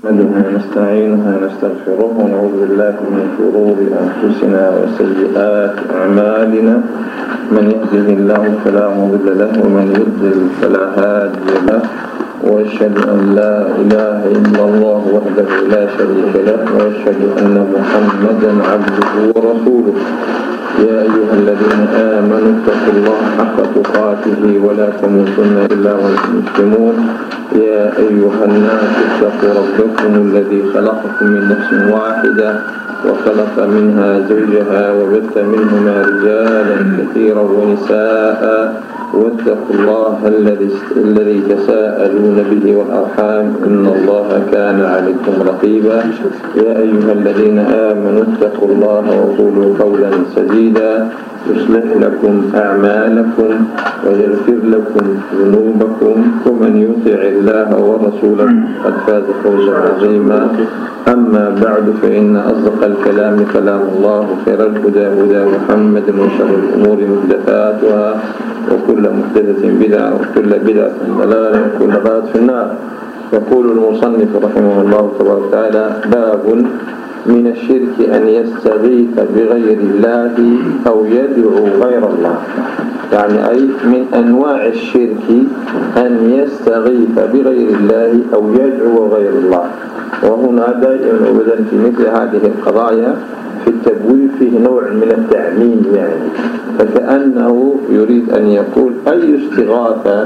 نحمده ونستعينه ونستغفره ونعوذ بالله من شرور أنفسنا وسيئات أعمالنا. من يهده الله فلا مضل له ومن يضلل فلا هادي له، وأشهد أن لا إله إلا الله وحده لا شريك له، وأشهد أن محمدا عبده ورسوله. يا أيها الذين آمنوا اتقوا الله حق تقاته ولا تموتن إلا وأنتم مسلمون. يا أيها الناس اتقوا ربكم الذي خلقكم من نفس واحدة وخلق منها زوجها وبث منهما رجالا كثيرا ونساء، واتقوا الله الذي تساءلون به والأرحام إن الله كان عليكم رقيبا. يا أيها الذين آمنوا اتقوا الله وقولوا قولا سديدا يصلح لكم أعمالكم ويغفر لكم ذنوبكم، ومن يطع الله ورسوله قد فاز فوزا عظيما. أما بعد، فإن أصدق الكلام كلام الله، وخير الهدى هدى محمد، وشر الأمور محدثاتها، وكل محدثة بدعة، وكل بدعة ضلالة، وكل ضلالة في النار. يقول المصنف رحمه الله تبارك وتعالى: باب من الشرك أن يستغيث بغير الله أو يدعو غير الله. يعني أي من أنواع الشرك أن يستغيث بغير الله أو يدعو غير الله. وهنا دائما أبدا في مثل هذه القضايا في التبويب فيه نوع من التعميم، يعني فكأنه يريد أن يقول أي استغاثة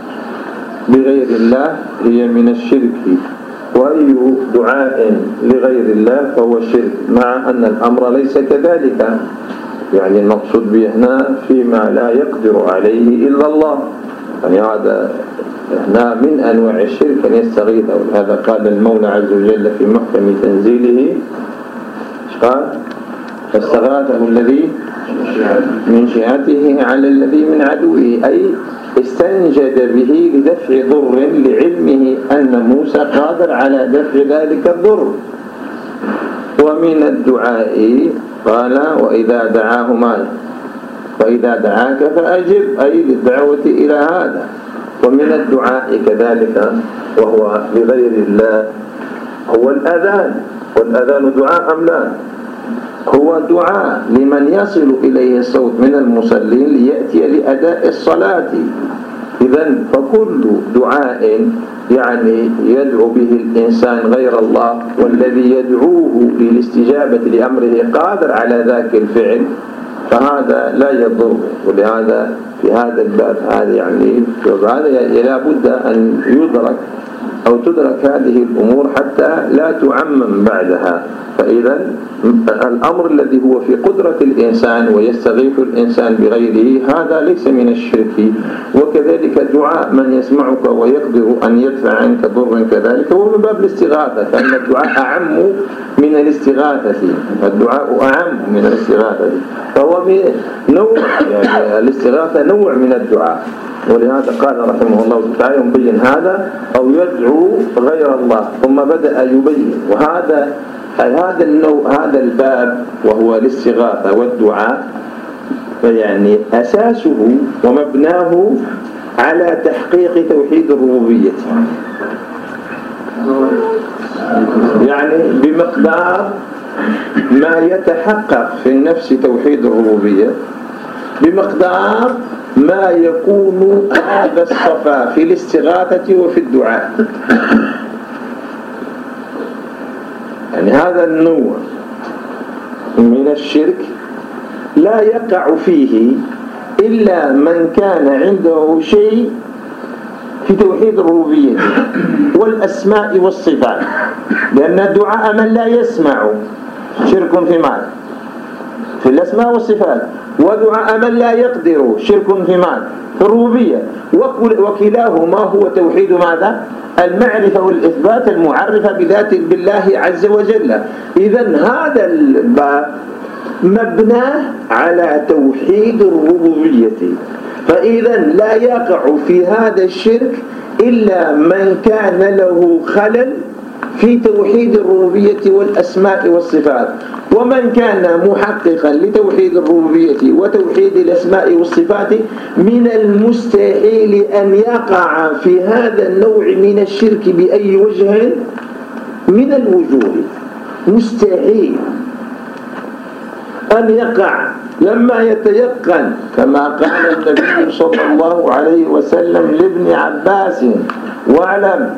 بغير الله هي من الشرك، وأي دعاء لغير الله فهو شرك، مع أن الأمر ليس كذلك. يعني المقصود به هنا فيما لا يقدر عليه إلا الله. يعني هذا هنا من أنواع الشرك أن يستغيث. هذا قال المولى عز وجل في محكم تنزيله، قال: فاستغاثه الذي من شيعته على الذي من عدوه، أي استنجد به لدفع ضر لعلمه أن موسى قادر على دفع ذلك الضر. ومن الدعاء قال: وإذا دعاك فأجب، أي للدعوة إلى هذا. ومن الدعاء كذلك وهو لغير الله هو الأذان. والأذان دعاء أم لا؟ هو دعاء لمن يصل إليه الصوت من المصلين ليأتي لأداء الصلاة. إذن فكل دعاء يعني يدعو به الإنسان غير الله، والذي يدعوه للاستجابة لأمره قادر على ذاك الفعل، فهذا لا يضر. ولهذا في هذا الباب هذا لا بد أن يدرك أو تدرك هذه الأمور حتى لا تعمم بعدها. فإذا الأمر الذي هو في قدرة الإنسان ويستغيث الإنسان بغيره هذا ليس من الشرك. وكذلك دعاء من يسمعك ويقدر أن يدفع عنك ضر كذلك هو من باب الاستغاثة، فإن الدعاء أعم من الاستغاثة. الدعاء أعم من الاستغاثة، فهو نوع، يعني الاستغاثة نوع من الدعاء. ولهذا قال رحمه الله تعالى يبين هذا أو يدعو غير الله، ثم بدأ يبين. وهذا النوع، هذا الباب وهو الاستغاثة والدعاء، فيعني أساسه ومبناه على تحقيق توحيد الربوبية، يعني بمقدار ما يتحقق في النفس توحيد الربوبية، بمقدار ما يكون هذا الصفا في الاستغاثة وفي الدعاء. يعني هذا النوع من الشرك لا يقع فيه إلا من كان عنده شيء في توحيد الربوبية والأسماء والصفات، لأن دعاء من لا يسمع شرك في معنى في الأسماء والصفات، ودعاء من لا يقدر شرك في معنى في الربوبية، وكلاهما هو توحيد ماذا؟ المعرفة والإثبات المعرفة بذات بالله عز وجل. إذن هذا الباب مبناه على توحيد الربوبية، فإذا لا يقع في هذا الشرك إلا من كان له خلل في توحيد الربوبية والأسماء والصفات. ومن كان محققا لتوحيد الربوبية وتوحيد الأسماء والصفات من المستحيل أن يقع في هذا النوع من الشرك بأي وجه من الوجوه مستحيل أن يقع لما يتيقن، كما قال النبي صلى الله عليه وسلم لابن عباس: واعلم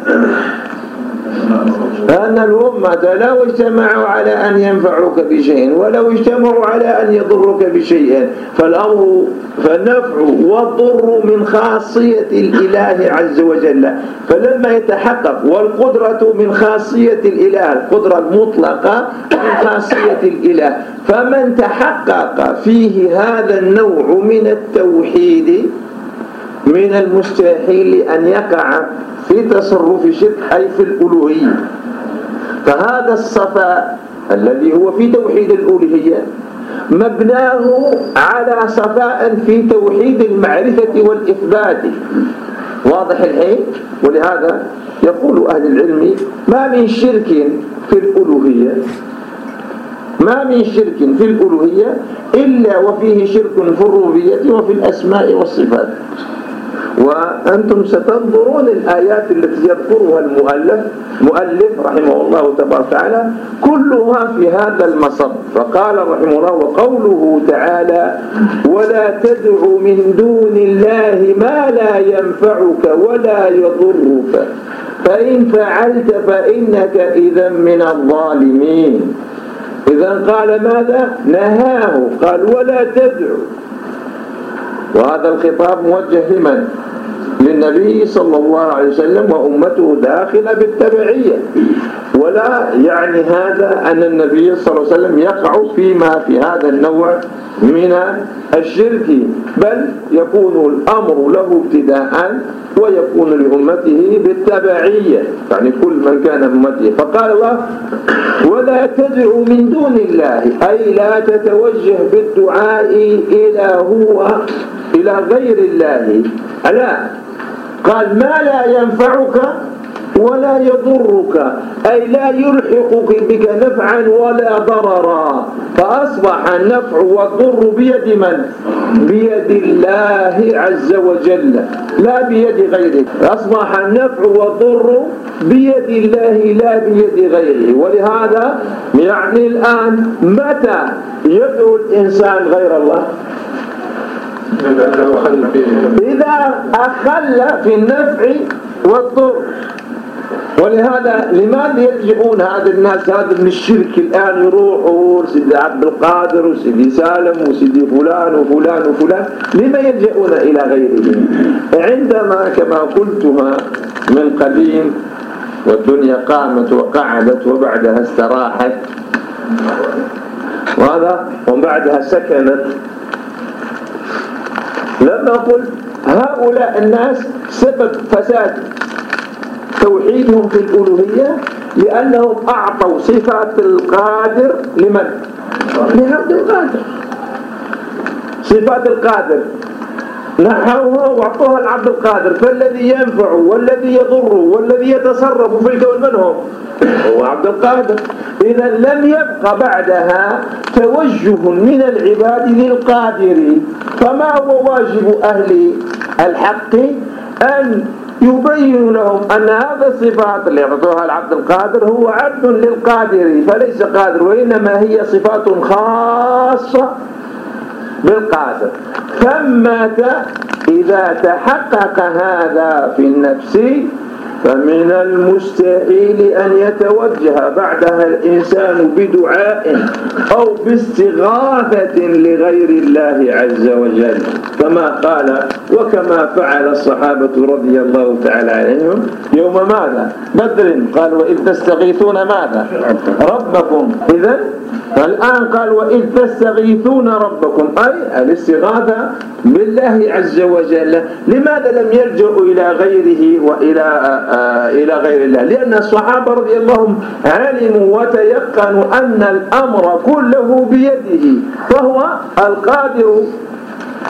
أن الأمة لو اجتمعوا على أن ينفعوك بشيء ولو اجتمعوا على أن يضروك بشيء فالنفع والضر من خاصية الإله عز وجل. فلما يتحقق، والقدرة من خاصية الإله، القدرة المطلقة من خاصية الإله، فمن تحقق فيه هذا النوع من التوحيد من المستحيل أن يقع في تصرف شرك، أي في الألوهية. فهذا الصفاء الذي هو في توحيد الألوهية مبناه على صفاء في توحيد المعرفة والإثبات. واضح الحين؟ ولهذا يقول أهل العلم: ما من شرك في الألوهية، ما من شرك في الألوهية إلا وفيه شرك في الربوبية وفي الأسماء والصفات. وأنتم ستنظرون الآيات التي يذكرها المؤلف رحمه الله تبارك وتعالى كلها في هذا المصب. فقال رحمه الله: وقوله تعالى: ولا تدع من دون الله ما لا ينفعك ولا يضرك فإن فعلت فإنك إذا من الظالمين. إذا قال ماذا؟ نهاه، قال: ولا تدع. وهذا الخطاب موجه لمن؟ للنبي صلى الله عليه وسلم وأمته داخلة بالتبعية. ولا يعني هذا أن النبي صلى الله عليه وسلم يقع فيما في هذا النوع من الشرك، بل يكون الأمر له ابتداء ويكون لأمته بالتبعية، يعني كل من كان أمته. فقال الله: ولا تدعوا من دون الله، أي لا تتوجه بالدعاء إلى غير الله. لا، قال: ما لا ينفعك ولا يضرك، أي لا يلحقك بك نفعا ولا ضررا. فأصبح النفع والضر بيد من؟ بيد الله عز وجل لا بيد غيره. أصبح النفع والضر بيد الله لا بيد غيره. ولهذا يعني الآن متى يدعو الإنسان غير الله؟ إذا أخل في النفع والضر. ولهذا لماذا يلجئون هذا الناس هذا من الشرك الآن؟ يروحوا سيدي عبد القادر وسيدي سالم وسيدي فلان وفلان وفلان. لما يلجئون إلى غيرهم عندما كما قلتها من قديم والدنيا قامت وقعدت وبعدها استراحت وبعدها سكنت؟ لما قلت هؤلاء الناس سبب فساد توحيدهم في الألوهية لأنهم أعطوا صفات القادر لمن؟ لعبد القادر. صفات القادر نحوها واعطوها لعبد القادر، فالذي ينفع والذي يضر والذي يتصرف في الكون من هو عبد القادر. إذا لم يبق بعدها توجه من العباد للقادر. فما هو واجب أهل الحق؟ أن يبين لهم أن هذا الصفات اللي يعطوها لعبد القادر هو عبد للقادر فليس قادر، وإنما هي صفات خاصة بالقادر. ثمة إذا تحقق هذا في النفس فمن المستحيل أن يتوجه بعدها الإنسان بدعاء أو باستغاثة لغير الله عز وجل، كما قال وكما فعل الصحابة رضي الله تعالى عليهم يوم ماذا؟ بدر. قال: وإذ تستغيثون ماذا؟ ربكم. إذن الآن قال: وإذ تستغيثون ربكم، أي الاستغاثة بالله عز وجل. لماذا لم يلجأوا إلى غيره إلى غير الله؟ لأن الصحابة رضي الله عنهم علموا وتيقنوا أن الأمر كله بيده، فهو القادر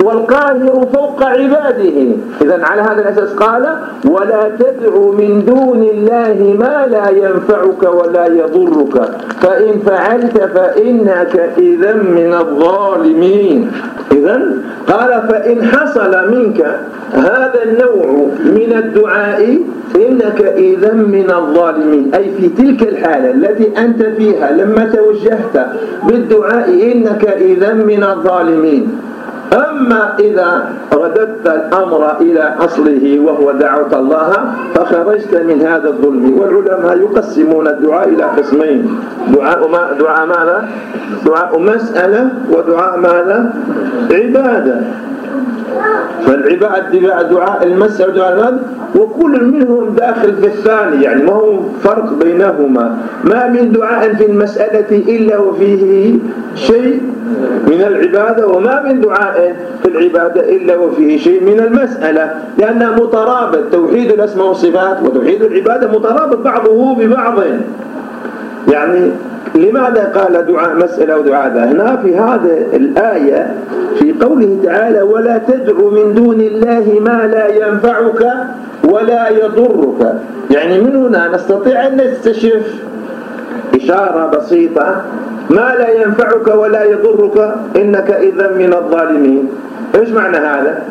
والقاهر فوق عباده. إذن على هذا الأساس قال ولا تدع من دون الله ما لا ينفعك ولا يضرك فإن فعلت فإنك إذا من الظالمين. إذن قال فإن حصل منك هذا النوع من الدعاء إنك إذا من الظالمين، أي في تلك الحالة التي أنت فيها لما توجهت بالدعاء إنك إذا من الظالمين. أما إذا رددت الأمر إلى أصله وهو دعوت الله فخرجت من هذا الظلم. والعلماء يقسمون الدعاء إلى قسمين: دعاء ماذا؟ دعاء مسألة، ودعاء ماذا؟ عبادة. فالعبادة دعاء المسألة ودعاء العبادة، وكل منهم داخل في الثاني، يعني ما هو فرق بينهما. ما من دعاء في المسألة إلا وفيه شيء من العبادة، وما من دعاء في العبادة إلا وفيه شيء من المسألة، لأنها مترابط. توحيد الأسماء والصفات وتوحيد العبادة مترابط بعضه ببعض. يعني لماذا قال دعاء مسألة ودعاء ذا؟ هنا في هذه الآية في قوله تعالى ولا تدع من دون الله ما لا ينفعك ولا يضرك، يعني من هنا نستطيع أن نستشف إشارة بسيطة: ما لا ينفعك ولا يضرك إنك إذا من الظالمين. إيش معنى هذا؟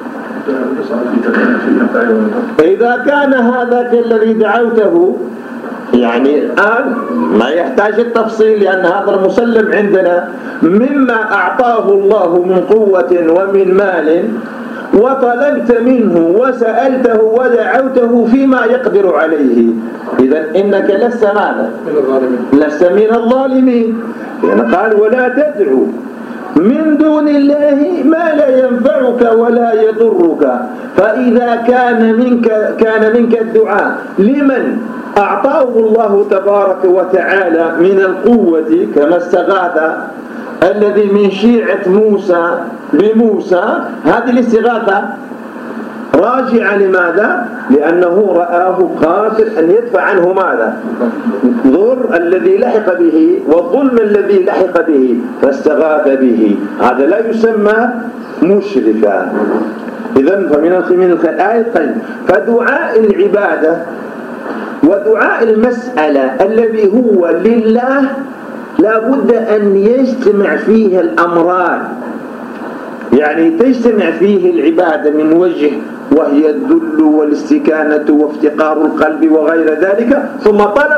إذا كان هذاك الذي دعوته، يعني الآن ما يحتاج التفصيل لأن هذا المسلم عندنا، مما أعطاه الله من قوة ومن مال، وطلبت منه وسألته ودعوته فيما يقدر عليه، إذن إنك لست ماذا؟ لست من الظالمين. يعني قال ولا تدعو من دون الله ما لا ينفعك ولا يضرك. فإذا كان منك الدعاء لمن أعطاه الله تبارك وتعالى من القوة، كما استغاث الذي من شيعة موسى بموسى، هذه الاستغاثة راجعة لماذا؟ لأنه رآه قادر أن يدفع عنه ماذا؟ ضر الذي لحق به والظلم الذي لحق به، فاستغاث به. هذا لا يسمى مشركا. إذن فمن الآية طيب. فدعاء العبادة ودعاء المسألة الذي هو لله لا بد أن يجتمع فيه الأمران، يعني تجتمع فيه العبادة من وجه وهي الذل والاستكانة وافتقار القلب وغير ذلك، ثم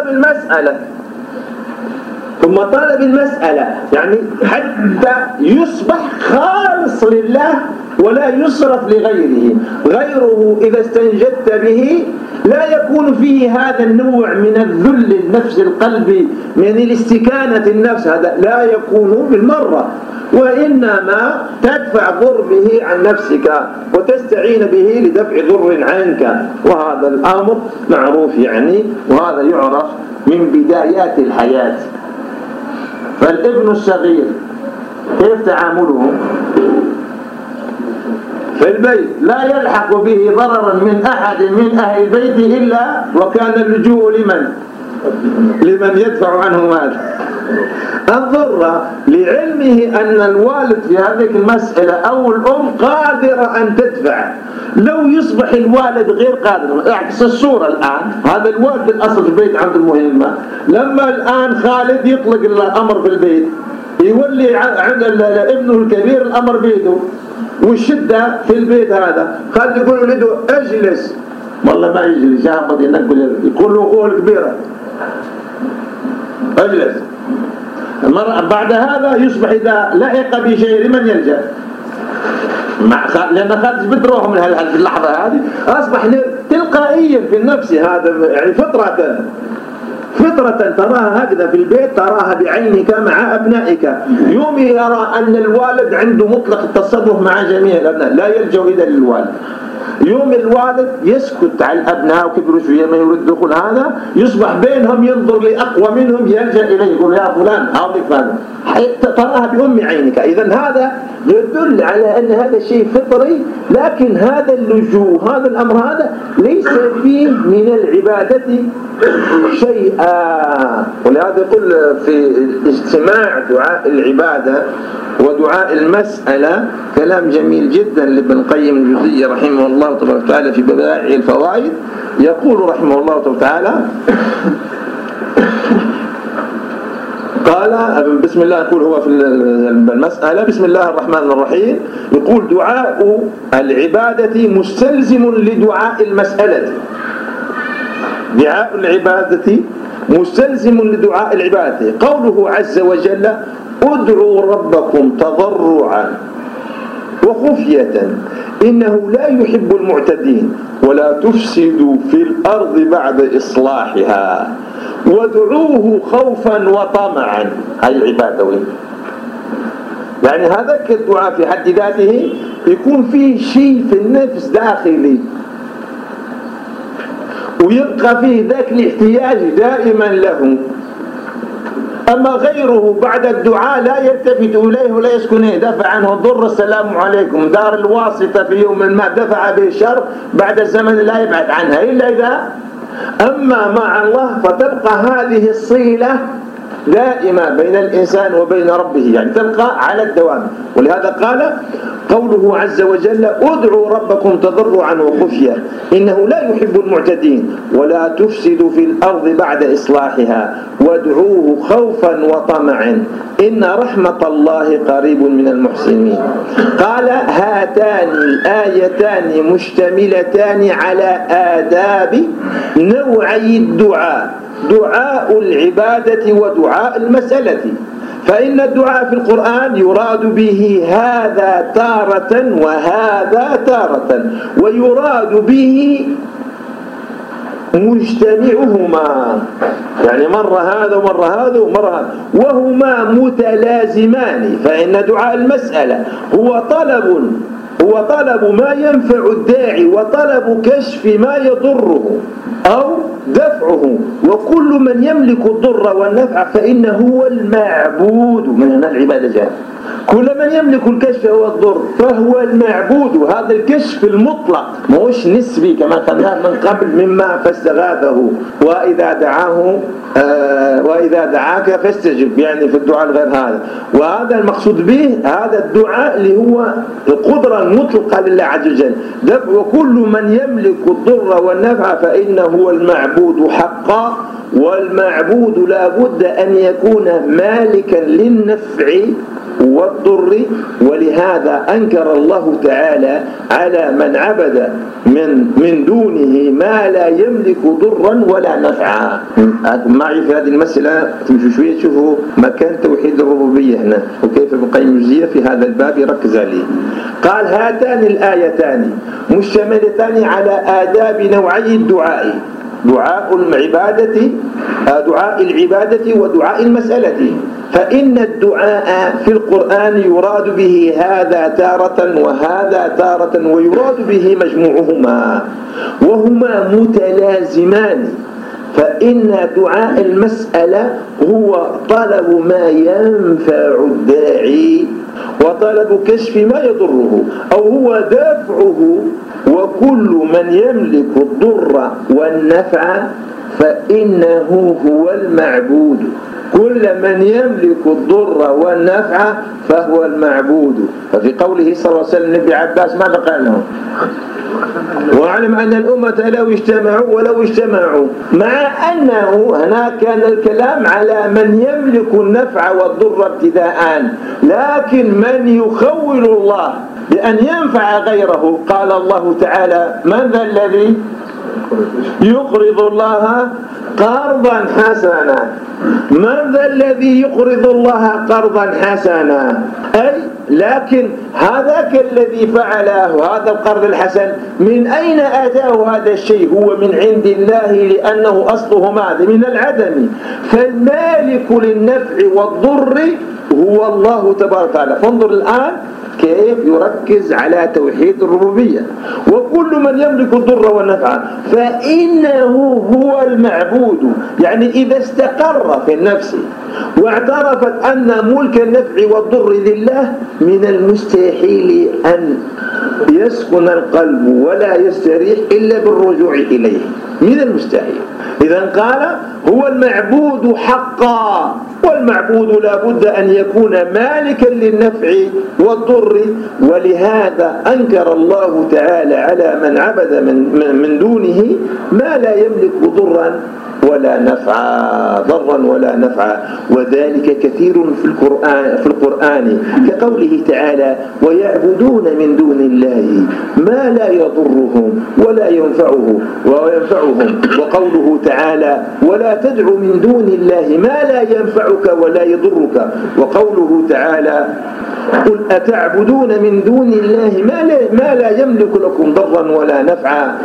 طلب المسألة يعني حتى يصبح خالص لله ولا يصرف لغيره. غيره إذا استنجدت به لا يكون فيه هذا النوع من الذل النفس القلب، من الاستكانة النفس، هذا لا يكون بالمرة، وإنما تدفع ضر به عن نفسك وتستعين به لدفع ضر عنك، وهذا الأمر معروف يعني، وهذا يعرف من بدايات الحياة. فالابن الصغير كيف تعامله في البيت؟ لا يلحق به ضررا من أحد من أهل البيت إلا وكان اللجوء لمن يدفع عنه ماذا؟ الضر، لعلمه أن الوالد في هذه المسألة أو الأم قادرة أن تدفع. لو يصبح الوالد غير قادر، اعكس الصورة الآن، هذا الوالد الأصل في البيت عنده المهمة، لما الآن خالد يطلق الأمر في البيت يولي عند ابنه الكبير الأمر بيده والشدة في البيت، هذا خالد يقول ولده اجلس، والله ما يجلس، يهبط ينقل، يقول له أخوه الكبيرة اجلس. بعد هذا يصبح إذا لحق بشيء لمن يلجأ؟ لأن خالد بدروهم من في اللحظة هذه أصبح تلقائيا في النفس، هذا يعني فطرة تراها هكذا في البيت، تراها بعينك مع أبنائك. يوم يرى أن الوالد عنده مطلق التصرف مع جميع الأبناء، لا يلجأ إذا للوالد. يوم الوالد يسكت على الأبناء وكبروا شوية ما يريد دخول هذا، يصبح بينهم ينظر لأقوى منهم يلجأ إليه يقول يا فلان هاولك هذا، تراها بأم عينك. إذن هذا يدل على أن هذا شيء فطري، لكن هذا اللجوء، هذا الأمر هذا ليس فيه من العبادة شيئا. ولهذا يقول في اجتماع دعاء العبادة ودعاء المسألة كلام جميل جدا لابن القيم الجوزية رحمه الله تبارك وتعالى في بدائع الفوائد. يقول رحمه الله تبارك وتعالى قال بسم الله، يقول هو في المسألة بسم الله الرحمن الرحيم، يقول دعاء العبادة مستلزم لدعاء المسألة. دعاء العبادة مستلزم لدعاء العبادة. قوله عز وجل ادعوا ربكم تضرعا وخفية إنه لا يحب المعتدين ولا تفسدوا في الأرض بعد إصلاحها وادعوه خوفا وطمعا. هاي العبادة وين؟ يعني هذا الدعاء في حد ذاته يكون فيه شيء في النفس داخلي ويبقى فيه ذاك الاحتياج دائما له. أما غيره بعد الدعاء لا يلتفت إليه ولا يسكن إليه، دفع عنه الضر السلام عليكم، دار الواسطة في يوم ما دفع به الشر بعد الزمن لا يبعد عنها إلا إذا. أما مع الله فتبقى هذه الصلة دائمة بين الإنسان وبين ربه، يعني تبقى على الدوام. ولهذا قال قوله عز وجل ادعوا ربكم تضرعا وخفية إنه لا يحب المعتدين ولا تفسدوا في الأرض بعد إصلاحها وادعوه خوفا وطمعا إن رحمة الله قريب من المحسنين. قال هاتان الآيتان مشتملتان على آداب نوعي الدعاء، دعاء العبادة ودعاء المسألة. فإن الدعاء في القرآن يراد به هذا تارة وهذا تارة، ويراد به مجتمعهما، يعني مرة هذا ومرة هذا ومرة هذا، وهما متلازمان. فإن دعاء المسألة هو طلب ما ينفع الداعي وطلب كشف ما يضره أو دفعه، وكل من يملك الضر والنفع فإنه هو المعبود. من هنا العبادة جاءت. كل من يملك الكشف والضر فهو المعبود. هذا الكشف المطلق مش نسبي كما قلنا من قبل مما فاستغاثه وإذا دعاك فاستجب، يعني في الدعاء غير هذا. وهذا المقصود به هذا الدعاء اللي هو القدرة المطلقة لله عز وجل، وكل من يملك الضر والنفع فإنه هو المعبود حقا. والمعبود لا بد أن يكون مالكا للنفع والضر. ولهذا أنكر الله تعالى على من عبد من دونه ما لا يملك ضرا ولا نفعا. معي في هذه المسألة تمشوا شوية تشوفوا مكان توحيد الربوبية هنا وكيف ابن القيم الجوزية في هذا الباب يركز عليه. قال هاتان الآيتان مشتملتان على آداب نوعي الدعاء، دعاء العبادة ودعاء المسألة. فإن الدعاء في القرآن يراد به هذا تارة وهذا تارة، ويراد به مجموعهما وهما متلازمان. فإن دعاء المسألة هو طلب ما ينفع الداعي وطلب كشف ما يضره أو هو دافعه، وكل من يملك الضر والنفع فإنه هو المعبود. كل من يملك الضر والنفع فهو المعبود. ففي قوله صلى الله عليه وسلم لابن عباس ماذا قال له؟ واعلم أن الأمة ولو اجتمعوا، مع أنه هنا كان الكلام على من يملك النفع والضر ابتداء، لكن من يخول الله بأن ينفع غيره قال الله تعالى من ذا الذي يقرض الله قرضا حسنا. من ذا الذي يقرض الله قرضا حسنا؟ أي لكن هذاك الذي فعله هذا القرض الحسن من أين أتاه هذا الشيء؟ هو من عند الله، لأنه أصله ماذا؟ من العدم. فالمالك للنفع والضر هو الله تبارك وتعالى. فانظر الآن كيف يركز على توحيد الربوبية. وكل من يملك الضر والنفع فإنه هو المعبود، يعني إذا استقر في النفس واعترفت أن ملك النفع والضر لله، من المستحيل أن يسكن القلب ولا يستريح إلا بالرجوع إليه، من المستحيل. إذا قال هو المعبود حقا، والمعبود لا بد أن يكون مالكا للنفع والضر. ولهذا أنكر الله تعالى على من عبد من دونه ما لا يملك ضرا ولا نفعا، ضرا ولا نفعا. وذلك كثير في القرآن كقوله تعالى ويعبدون من دون الله ما لا يضرهم ولا ينفعهم، وقوله تعالى ولا تدع من دون الله ما لا ينفعك ولا يضرك، وقوله تعالى قل أتعبدون من دون الله ما لا يملك لكم ضرا ولا نفعا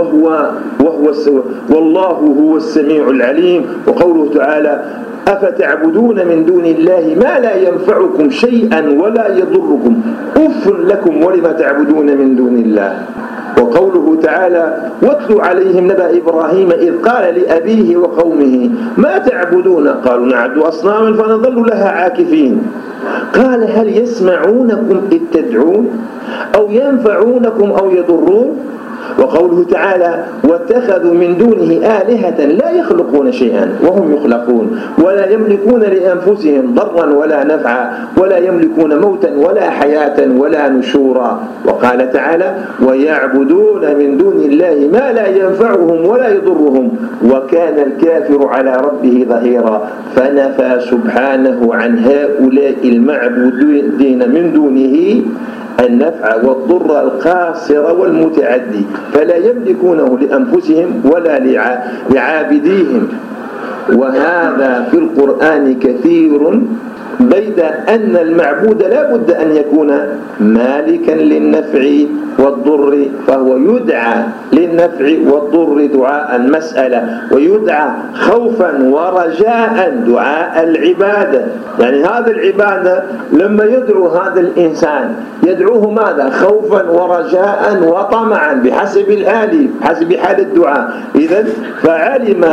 والله هو السميع العليم، وقوله تعالى أفتعبدون من دون الله ما لا ينفعكم شيئا ولا يضركم أف لكم ولم تعبدون من دون الله. وقوله تعالى واتل عليهم نبأ إبراهيم إذ قال لأبيه وقومه ما تعبدون قالوا نعبد أصناما فنظل لها عاكفين قال هل يسمعونكم إذ تدعون أو ينفعونكم أو يضرون. وقوله تعالى واتخذوا من دونه آلهة لا يخلقون شيئا وهم يخلقون ولا يملكون لأنفسهم ضرا ولا نفعا ولا يملكون موتا ولا حياة ولا نشورا. وقال تعالى ويعبدون من دون الله ما لا ينفعهم ولا يضرهم وكان الكافر على ربه ظهيرا. فنفى سبحانه عن هؤلاء المعبودين من دونه النفع والضر القاصر والمتعدي، فلا يملكونه لأنفسهم ولا لعابديهم. وهذا في القرآن كثير، بيد أن المعبود لا بد أن يكون مالكا للنفع والضر، فهو يدعى للنفع والضر دعاء المسألة، ويدعى خوفا ورجاء دعاء العبادة. يعني هذا العبادة لما يدعو هذا الإنسان يدعوه ماذا؟ خوفا ورجاء وطمعا بحسب الآلي، بحسب حال الدعاء. إذن فعلم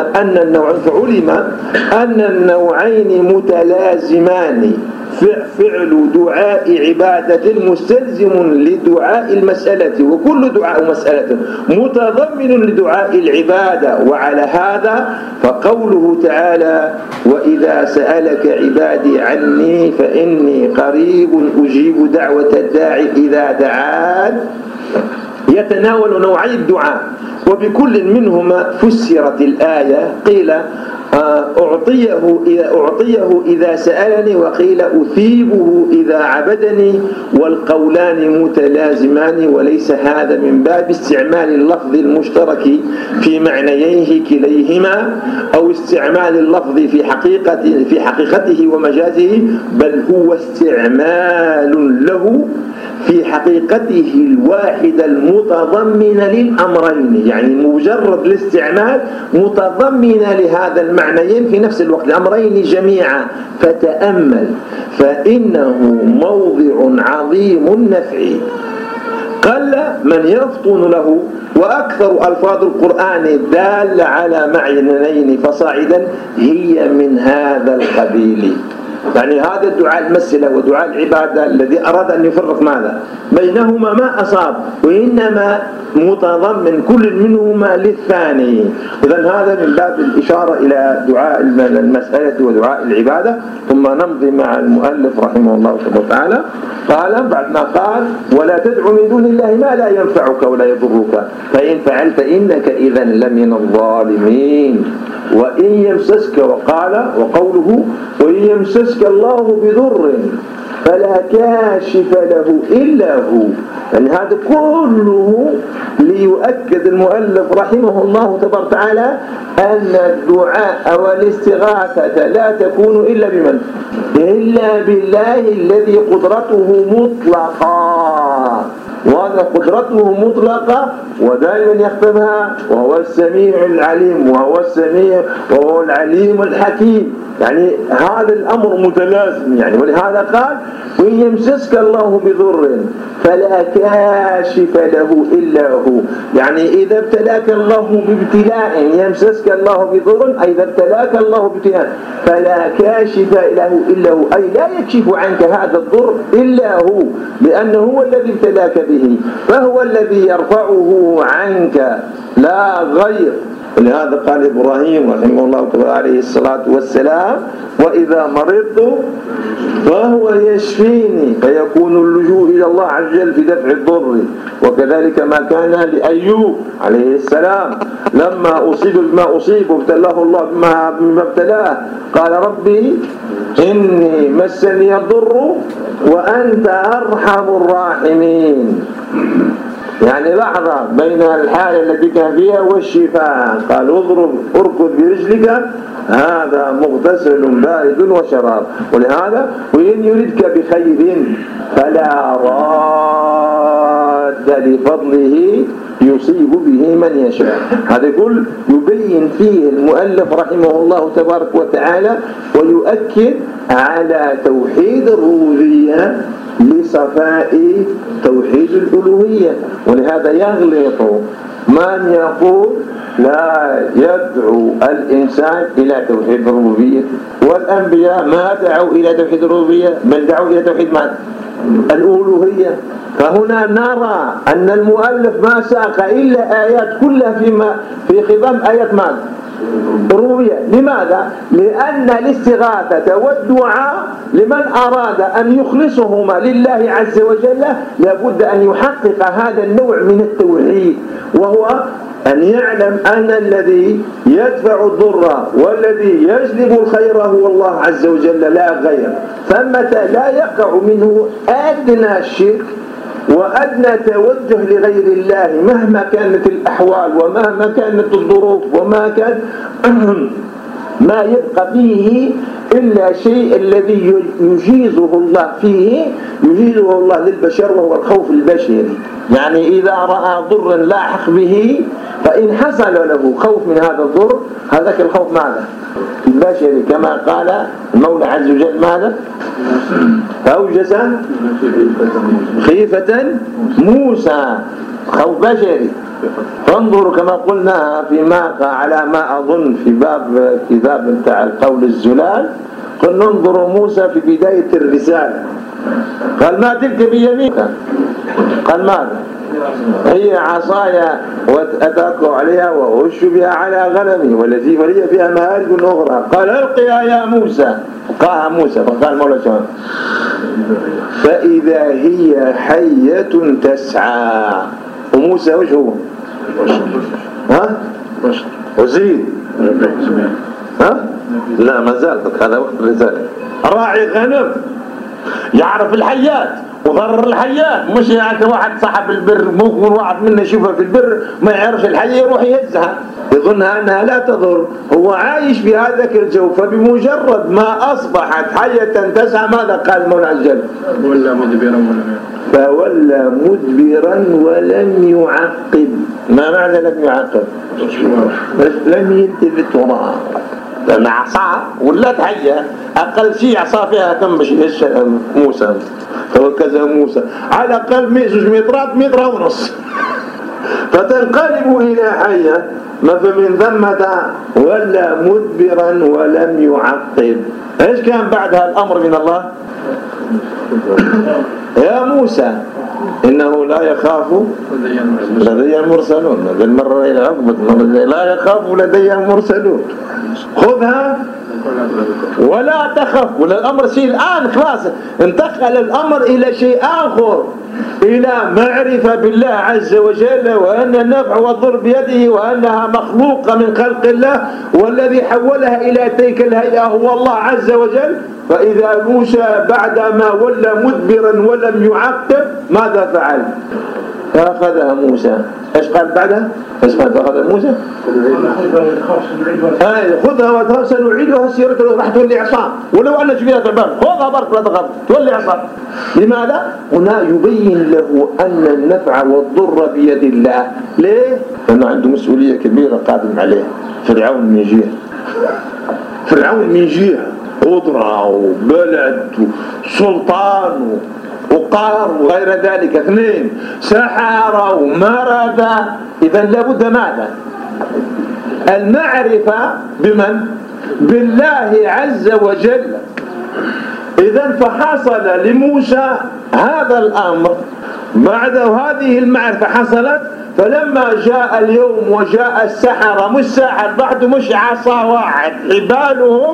أن النوعين متلازمان، فعل دعاء عبادة مستلزم لدعاء المسألة، وكل دعاء مسألة متضمن لدعاء العبادة. وعلى هذا فقوله تعالى وإذا سألك عبادي عني فإني قريب أجيب دعوة الداعي إذا دعان يتناول نوعي الدعاء، وبكل منهما فسرت الآية. قيل أعطيه إذا سألني، وقيل أثيبه إذا عبدني، والقولان متلازمان، وليس هذا من باب استعمال اللفظ المشترك في معنييه كليهما أو استعمال اللفظ في حقيقته ومجازه، بل هو استعمال له في حقيقته الواحدة المتضمنة للأمرين. يعني مجرد الاستعمال متضمنة لهذا المعنيين في نفس الوقت، الأمرين جميعا. فتأمل فإنه موضع عظيم النفع قل من يفطن له، وأكثر ألفاظ القرآن الدالة على معنيين فصاعدا هي من هذا القبيل. يعني هذا الدعاء المسألة ودعاء العبادة الذي أراد أن يفرق ماذا بينهما ما أصاب، وإنما متضمن كل منهما للثاني. إذن هذا من باب الإشارة إلى دعاء المسألة ودعاء العبادة. ثم نمضي مع المؤلف رحمه الله تعالى. قال بعد ما قال ولا تدع من دون الله ما لا ينفعك ولا يضرك فإن فعلت إنك إذا لمن الظالمين. وإن يمسسك، وقوله وإن يمسسك الله بضر فلا كاشف له إلا هو. يعني هذا كله ليؤكد المؤلف رحمه الله تبارك وتعالى أن الدعاء والاستغاثة لا تكون إلا بمن؟ إلا بالله الذي قدرته مطلقة، وهذا قدرته مطلقة ودائما يختمها وهو السميع العليم وهو العليم الحكيم. يعني هذا الأمر متلازم يعني. ولهذا قال وإن يمسسك الله بضر فلا كاشف له إلا هو. يعني إذا ابتلاك الله بابتلاء يمسسك الله بضر، أي إذا ابتلاك الله بابتلاء فلا كاشف له إلا هو، أي لا يكشف عنك هذا الضر إلا هو، لأنه هو الذي ابتلاك به، فهو الذي يرفعه عنك لا غير. ولهذا قال إبراهيم رحمه الله تعالى عليه الصلاة والسلام وإذا مرضت فهو يشفيني، فيكون اللجوء إلى الله عز وجل في دفع الضر. وكذلك ما كان لأيوب عليه السلام لما أصيب بما أصيب وابتلاه الله بما ابتلاه قال ربي إني مسني الضر وأنت أرحم الراحمين. يعني لحظة بين الحالة التي كان فيها والشفاء، قال اركض برجلك هذا مغتسل بارد وشراب. ولهذا وإن يردك بخير فلا راد لفضله يصيب به من يشاء. هذا يقول يبين فيه المؤلف رحمه الله تبارك وتعالى ويؤكد على توحيد الربوبية لصفاء توحيد الألوهية. ولهذا يغلط من يقول لا يدعو الإنسان إلى توحيد الربوبية، والأنبياء ما دعوا إلى توحيد الربوبية بل دعوا إلى توحيد الألوهية. فهنا نرى أن المؤلف ما ساق إلا آيات كلها في خضم آيات الربوبية. لماذا؟ لأن الاستغاثة والدعاء لمن أراد أن يخلصهما لله عز وجل لابد أن يحقق هذا النوع من التوحيد، وهو أن يعلم أن الذي يدفع الضر والذي يجلب الخير هو الله عز وجل لا غير. فمتى لا يقع منه أدنى شرك وأدنى توجه لغير الله مهما كانت الأحوال ومهما كانت الظروف وما كان ما يبقى فيه إلا شيء الذي يجيزه الله فيه، يجيزه الله للبشر، وهو الخوف البشري. يعني إذا رأى ضرا لاحق به فإن حصل له خوف من هذا الضر هذاك الخوف ماذا؟ البشري، كما قال المولى عز وجل ماذا؟ أوجس خيفة موسى، خوف بشري. فانظروا كما قلنا فيما على ما أظن في باب كتاب بتاع القول الزلال، قلنا انظروا موسى في بداية الرسالة قال ما تلك بيمينك؟ قال ماذا؟ هي عصايا وأتأكل عليها وأهش بها على غنمي والتي ولي فيها مآرب أخرى. قال ألقيها يا موسى، قاها موسى. فقال مولا شوان فإذا هي حية تسعى. وموسى وش هو؟ ها؟ وزيد؟ ها؟ لا ما زال هذا وقت الرسالة. راعي غنم يعرف الحيات وضرر الحيات، مش يعني واحد صاحب البر ممكن واحد منا يشوفها في البر ما يعرفش الحية يروح يهزها يظنها أنها لا تضر. هو عايش في هذاك الجو، فبمجرد ما أصبحت حية تسعى ماذا قال المولى عز وجل؟ فولى مدبرا ولم يعقب. ما معنى لم يعقب؟ لم يلتفت وراءه. لأن عصا ولات حية أقل شيء عصا فيها تمشي موسى، فوكزها موسى على الأقل 2 مترات 1.5 متر فتنقلب إلى حية. فمن ثمة ولا مدبرا ولم يعقب. ايش كان بعدها الأمر من الله؟ يا موسى إنه لا يخاف لدي المرسلون. هذه المرة إلى عقبة لا يخاف لدي المرسلون. خذها ولا تخف. ولا الأمر شيء الآن خلاص انتقل الأمر إلى شيء آخر، إلى معرفة بالله عز وجل وأن النفع والضر بيده وأنها مخلوقة من خلق الله، والذي حولها إلى تلك الهيئة هو الله عز وجل. فإذا موسى بعدما ولى مدبرا ولم يعقب ماذا فعل؟ فأخذها موسى. ايش قال بعدها؟ ايش قال فأخذها موسى؟ خذها وترى سنعيدها سيرتها راح تولي عصا ولو أن فيها ثعبان. خذها برك لا تخاف تولي عصا. لماذا؟ هنا يبين له أن النفع والضر بيد الله. ليه؟ لأنه عنده مسؤولية كبيرة قادم عليه. فرعون يجيه فرعون من جهة قدرة وبلد وسلطان وقار وغير ذلك، اثنين سحرة ومرضى. إذا لابد ماذا؟ المعرفة بمن؟ بالله عز وجل. إذا فحصل لموسى هذا الأمر بعد هذه المعرفة حصلت. فلما جاء اليوم وجاء السحرة، مش ساحر بعد، مش عصا واحد، حبالهم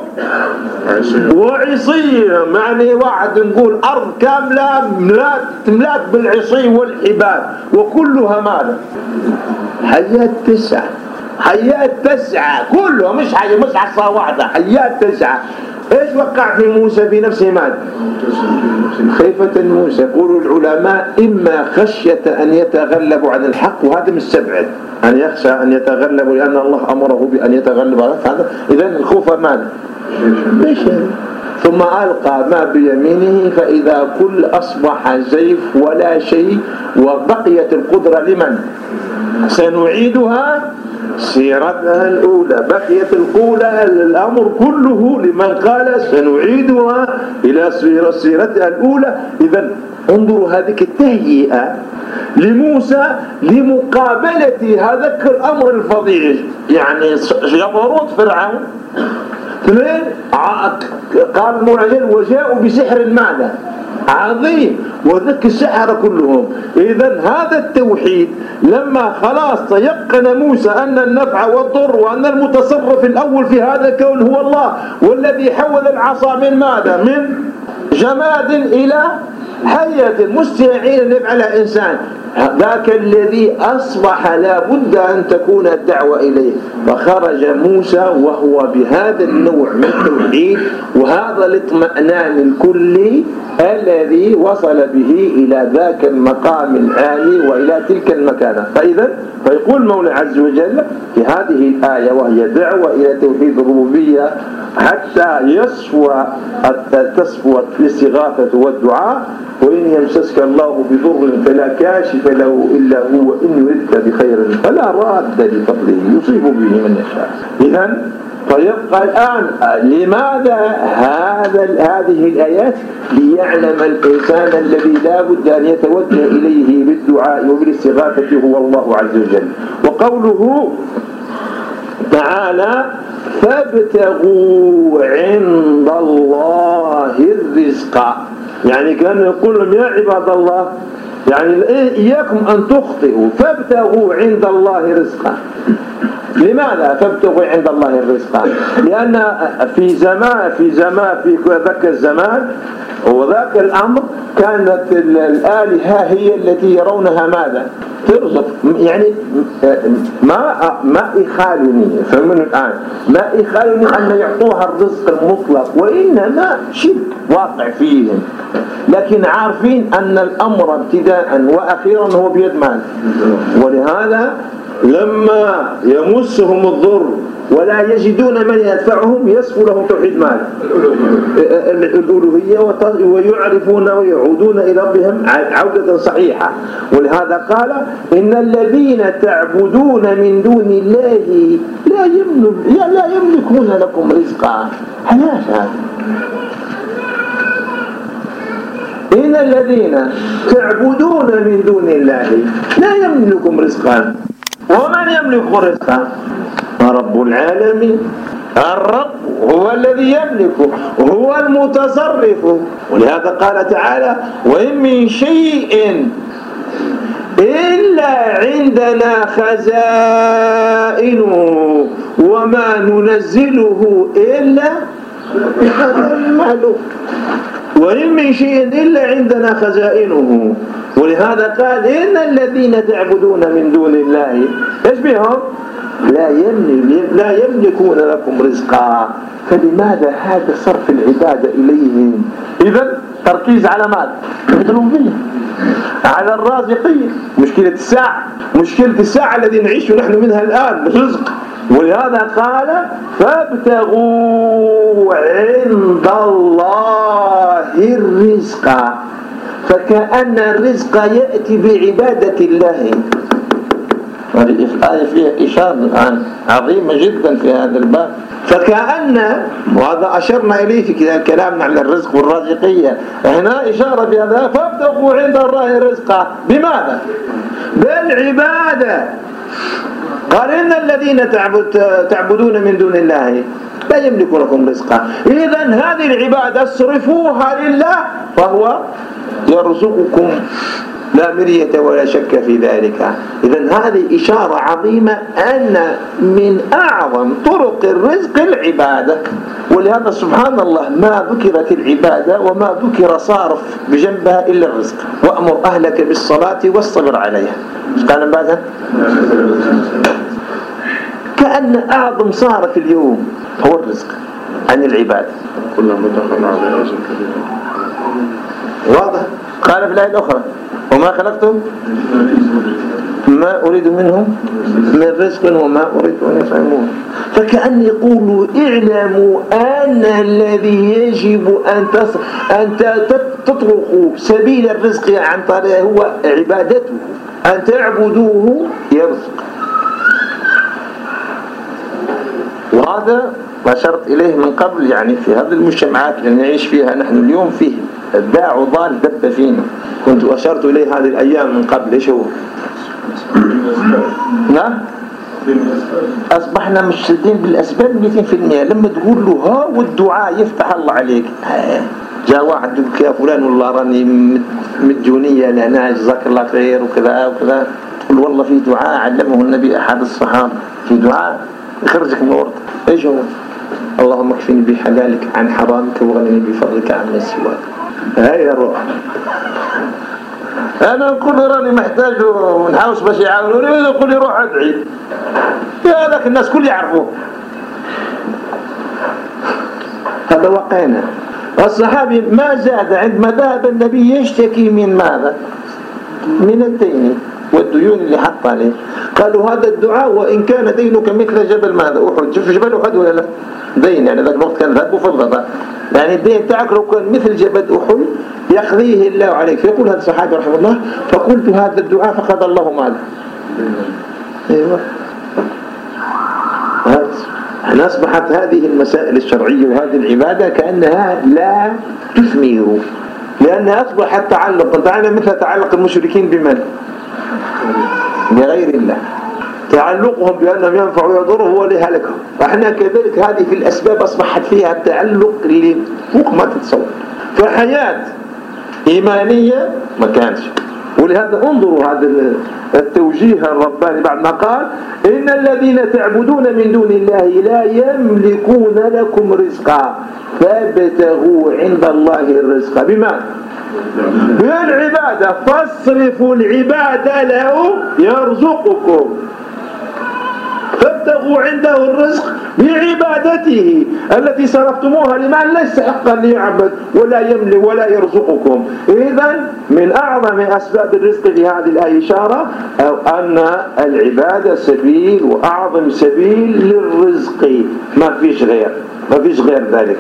وعصيهم، يعني واحد نقول أرض كاملة تملات بالعصي والحبال، وكلها ماذا؟ حيات تسعة، حيات تسعة كلها، مش حياة، مش عصا واحدة، حيات تسعة. ايش وقع في موسى في نفسه ماذا؟ خيفة موسى. يقول العلماء إما خشية أن يتغلب على الحق، وهذا مستبعد، أن يخشى أن يتغلب لأن الله أمره بأن يتغلب على الحق، إذن الخوف ماذا؟ بشري. ثم ألقى ما بيمينه فإذا كل أصبح زيف ولا شيء، وبقيت القدرة لمن؟ سنعيدها سيرتها الأولى. بقيت الأولى الأمر كله لمن قال سنعيدها إلى سيرتها الأولى. إذن انظروا هذه التهيئة لموسى لمقابلة هذا الأمر الفظيع، يعني جبروت فرعون. اثنين قال المعجل وجاءوا بسحر ماذا؟ عظيم، وذك السحرة كلهم. إذن هذا التوحيد لما خلاص تيقن موسى أن النفع والضر وأن المتصرف الأول في هذا الكون هو الله، والذي حول العصا من ماذا؟ من جماد إلى حية مستحيل أن يفعلها إنسان، ذاك الذي أصبح لا بد أن تكون الدعوة إليه. فخرج موسى وهو بهذا النوع من التوحيد وهذا الاطمئنان الكلي الذي وصل به إلى ذاك المقام العالي وإلى تلك المكانة. فإذا فيقول المولى عز وجل في هذه الآية، وهي دعوة إلى توحيد الربوبية حتى تصفو الاستغاثة والدعاء. وإن يمسسك الله بضر فلا كاشف له إلا هو، إن يردك بخير فلا راد لفضله يصيب به من يشاء. إذن فيبقى الآن لماذا هذه الآيات؟ ليعلم الإنسان الذي لا بد أن يتوجه إليه بالدعاء وبالاستغاثة هو الله عز وجل. وقوله تعالى فابتغوا عند الله الرزق، يعني كان يقول لهم يا عباد الله، يعني إياكم أن تخطئوا، فابتغوا عند الله رزقا. لماذا فابتغوا عند الله الرزق؟ لأن في ذاك الزمان وذاك الأمر كانت الآلهة هي التي يرونها ماذا؟ ترزق. يعني ما يخالني، فمن الآن ما يخالني أن يعطوها الرزق المطلق، وإنما شرك واقع فيهم، لكن عارفين أن الأمر ابتداء وأخيرا هو بيد من؟ ولهذا لما يمسهم الضر ولا يجدون من يدفعهم يصفو لهم توحيد مال الألوهية، ويعرفون ويعودون إلى ربهم عودة صحيحة. ولهذا قال إن الذين تعبدون من دون الله لا يملكون لكم رزقا. حياش هذا. إن الذين تعبدون من دون الله لا يملكم رزقا. ومن يملك رزقا؟ رب العالمين. الرب هو الذي يملك، هو المتصرف. ولهذا قال تعالى وإن من شيء إلا عندنا خزائنه وما ننزله إلا معلوم. وإن من شيء إلا عندنا خزائنه. ولهذا قال إن الذين تعبدون من دون الله إيش بهم؟ لا يملكون لكم رزقا. فلماذا هذا صرف العبادة إليهم؟ إذن تركيز على ماذا؟ الربوبية، على الرازقية. مشكلة الساعة الذي نعيش نحن منها الآن الرزق. ولهذا قال فابتغوا عند الله الرزق، فكأن الرزق يأتي بعبادة الله. هذه الآية فيها إشارة عظيمة جدا في هذا الباب. فكأن، وهذا أشرنا إليه في كذا كلامنا على الرزق والرازقية، هنا إشارة بهذا فابتغوا عند الله رزقا. بماذا؟ بالعبادة. قال إن الذين تعبدون من دون الله لا يملكون لكم رزقا. إذن هذه العبادة اصرفوها لله فهو يرزقكم لا مرية ولا شك في ذلك. إذن هذه إشارة عظيمة أن من أعظم طرق الرزق العبادة. ولهذا سبحان الله ما ذكرت العبادة وما ذكر صارف بجنبها إلا الرزق. وأمر أهلك بالصلاة واصطبر عليها. قال بعدها كأن أعظم صارف اليوم هو الرزق عن العبادة. كلنا متفق على رزق واضح. قال في الآية الأخرى وما خلقتم ما أريد منهم من رزق وما أريد أن يطعمون. فكأن يقولوا اعلموا أن الذي يجب أن تطرقوا سبيل الرزق عن طريقه هو عبادته، أن تعبدوه يرزق. وهذا ما شرط إليه من قبل، يعني في هذه المجتمعات اللي نعيش فيها نحن اليوم فيه الداع وضال دب فينا. كنت أشرت إليه هذه الأيام من قبل. إيش هو؟ نعم، أصبحنا مشدين بالأسباب 200%. لما تقول له ها والدعاء يفتح الله عليك، جاء واحد يقول يا فلان والله راني مديونية لأنا جزاك الله خير وكذا وكذا، تقول والله في دعاء علمه النبي أحد الصحابة، في دعاء يخرجك من الورطة. إيش هو؟ اللهم اكفني بحلالك عن حرامك وغنني بفضلك عن سواك. هاي الروح. أنا كل راني محتاج ونحاوس باش يعاونوني، يقول لي روح أدعي. يا ذاك الناس كل يعرفوه. هذا وقعنا. الصحابي ما زاد عندما ذهب النبي يشتكي من ماذا؟ من الدين والديون اللي حط عليه. قالوا هذا الدعاء وإن كان دينك مثل جبل ماذا؟ أحد. شوف جبل أحد ولا لا؟ دين يعني ذاك الوقت كان ذهب وفضة، يعني الدين تاعك لو كان مثل جبل أحد يقضيه الله عليك. فيقول هذا الصحابي رحمه الله فقلت هذا الدعاء فقد الله ماذا؟ أيوة. أنا أصبحت هذه المسائل الشرعية وهذه العبادة كأنها لا تثمر، لأنها أصبحت تعلق مثل تعلق المشركين بمن؟ بغير الله. تعلقهم بأنهم ينفعوا ويضروا هو لهلكهم. فإحنا كذلك هذه في الأسباب أصبحت فيها التعلق اللي فوق ما تتصور. فحياة إيمانية ما كانش. ولهذا انظروا هذا التوجيه الرباني بعد ما قال إن الذين تعبدون من دون الله لا يملكون لكم رزقا فابتغوا عند الله الرزق. بما؟ بالعبادة. فاصرفوا العبادة له يرزقكم. فابتغوا عنده الرزق بعبادته التي صرفتموها لمن ليس حقا ليعبد ولا يملك ولا يرزقكم. إذن من أعظم أسباب الرزق في هذه الآية إشارة أو أن العبادة سبيل وأعظم سبيل للرزق، ما فيش غير ذلك.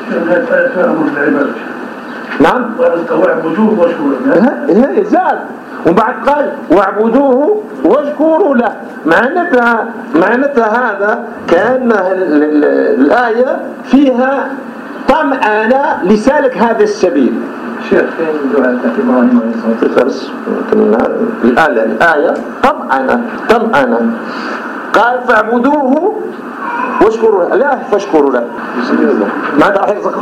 نعم. واعبدوه واشكروا له. زاد وبعد قال واعبدوه واشكروا له. معناتها هذا كأن الآية فيها طمأنة لسالك هذا السبيل. شيخ فين دعاء إبراهيم عليه الصلاة الآية طمأنة قال فاعبدوه واشكروا له. لا فاشكروا له ماذا راح يرزقكم؟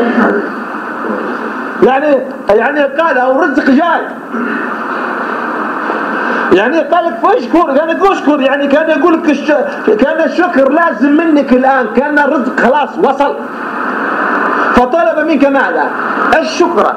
يعني قال أو رزق جاي، يعني قال لك فاشكر، يعني تشكر، يعني كان يقول لك كان الشكر لازم منك الآن، كان الرزق خلاص وصل، فطلب منك ماذا؟ الشكر.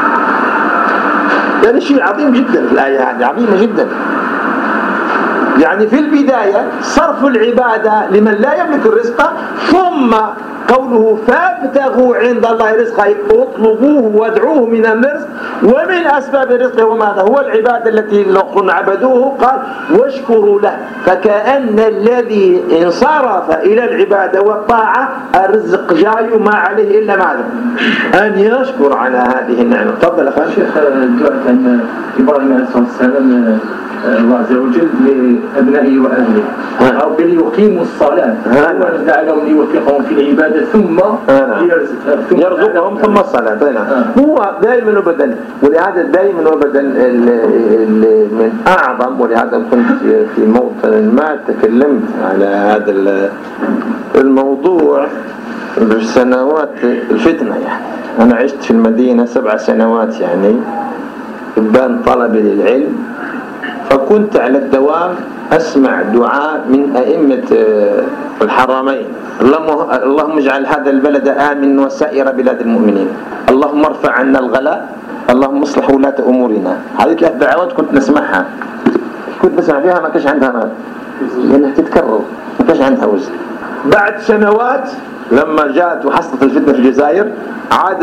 يعني شيء عظيم جدا الآية هذه، عظيمة جدا. يعني في البداية صرف العبادة لمن لا يملك الرزق، ثم قوله فابتغوا عند الله رزقا، اطلبوه وادعوه من الرزق. ومن أسباب الرزق هو ماذا؟ هو العبادة التي لو عبدوه قال واشكروا له. فكأن الذي انصرف إلى العبادة والطاعة الرزق جاي وما عليه إلا ماذا؟ أن يشكر على هذه النعمة. تفضل أخي. شيخ الدعاء عن إبراهيم عليه الصلاة والسلام الله عز وجل لأبنائه وأهله أو ليقيموا الصلاة جعلهم ليوفقهم في العبادة ثم يرزقهم ثم الصلاة. هو دائما وابدا، ولهذا دائما وابدا من أعظم، ولهذا كنت في موطن ما تكلمت على هذا الموضوع في سنوات الفتنة. يعني أنا عشت في المدينة 7 سنوات يعني بان طلبي للعلم، فكنت على الدوام أسمع دعاء من أئمة الحرمين: اللهم اجعل هذا البلد آمن وسائر بلاد المؤمنين، اللهم ارفع عنا الغلاء، اللهم اصلح ولاة أمورنا. هذه 3 دعوات كنت نسمعها، كنت بسمع فيها ما كانش عندها مال لأنها تتكرر، ما كانش عندها وزن. بعد سنوات لما جاءت وحصلت الفتنة في الجزائر عاد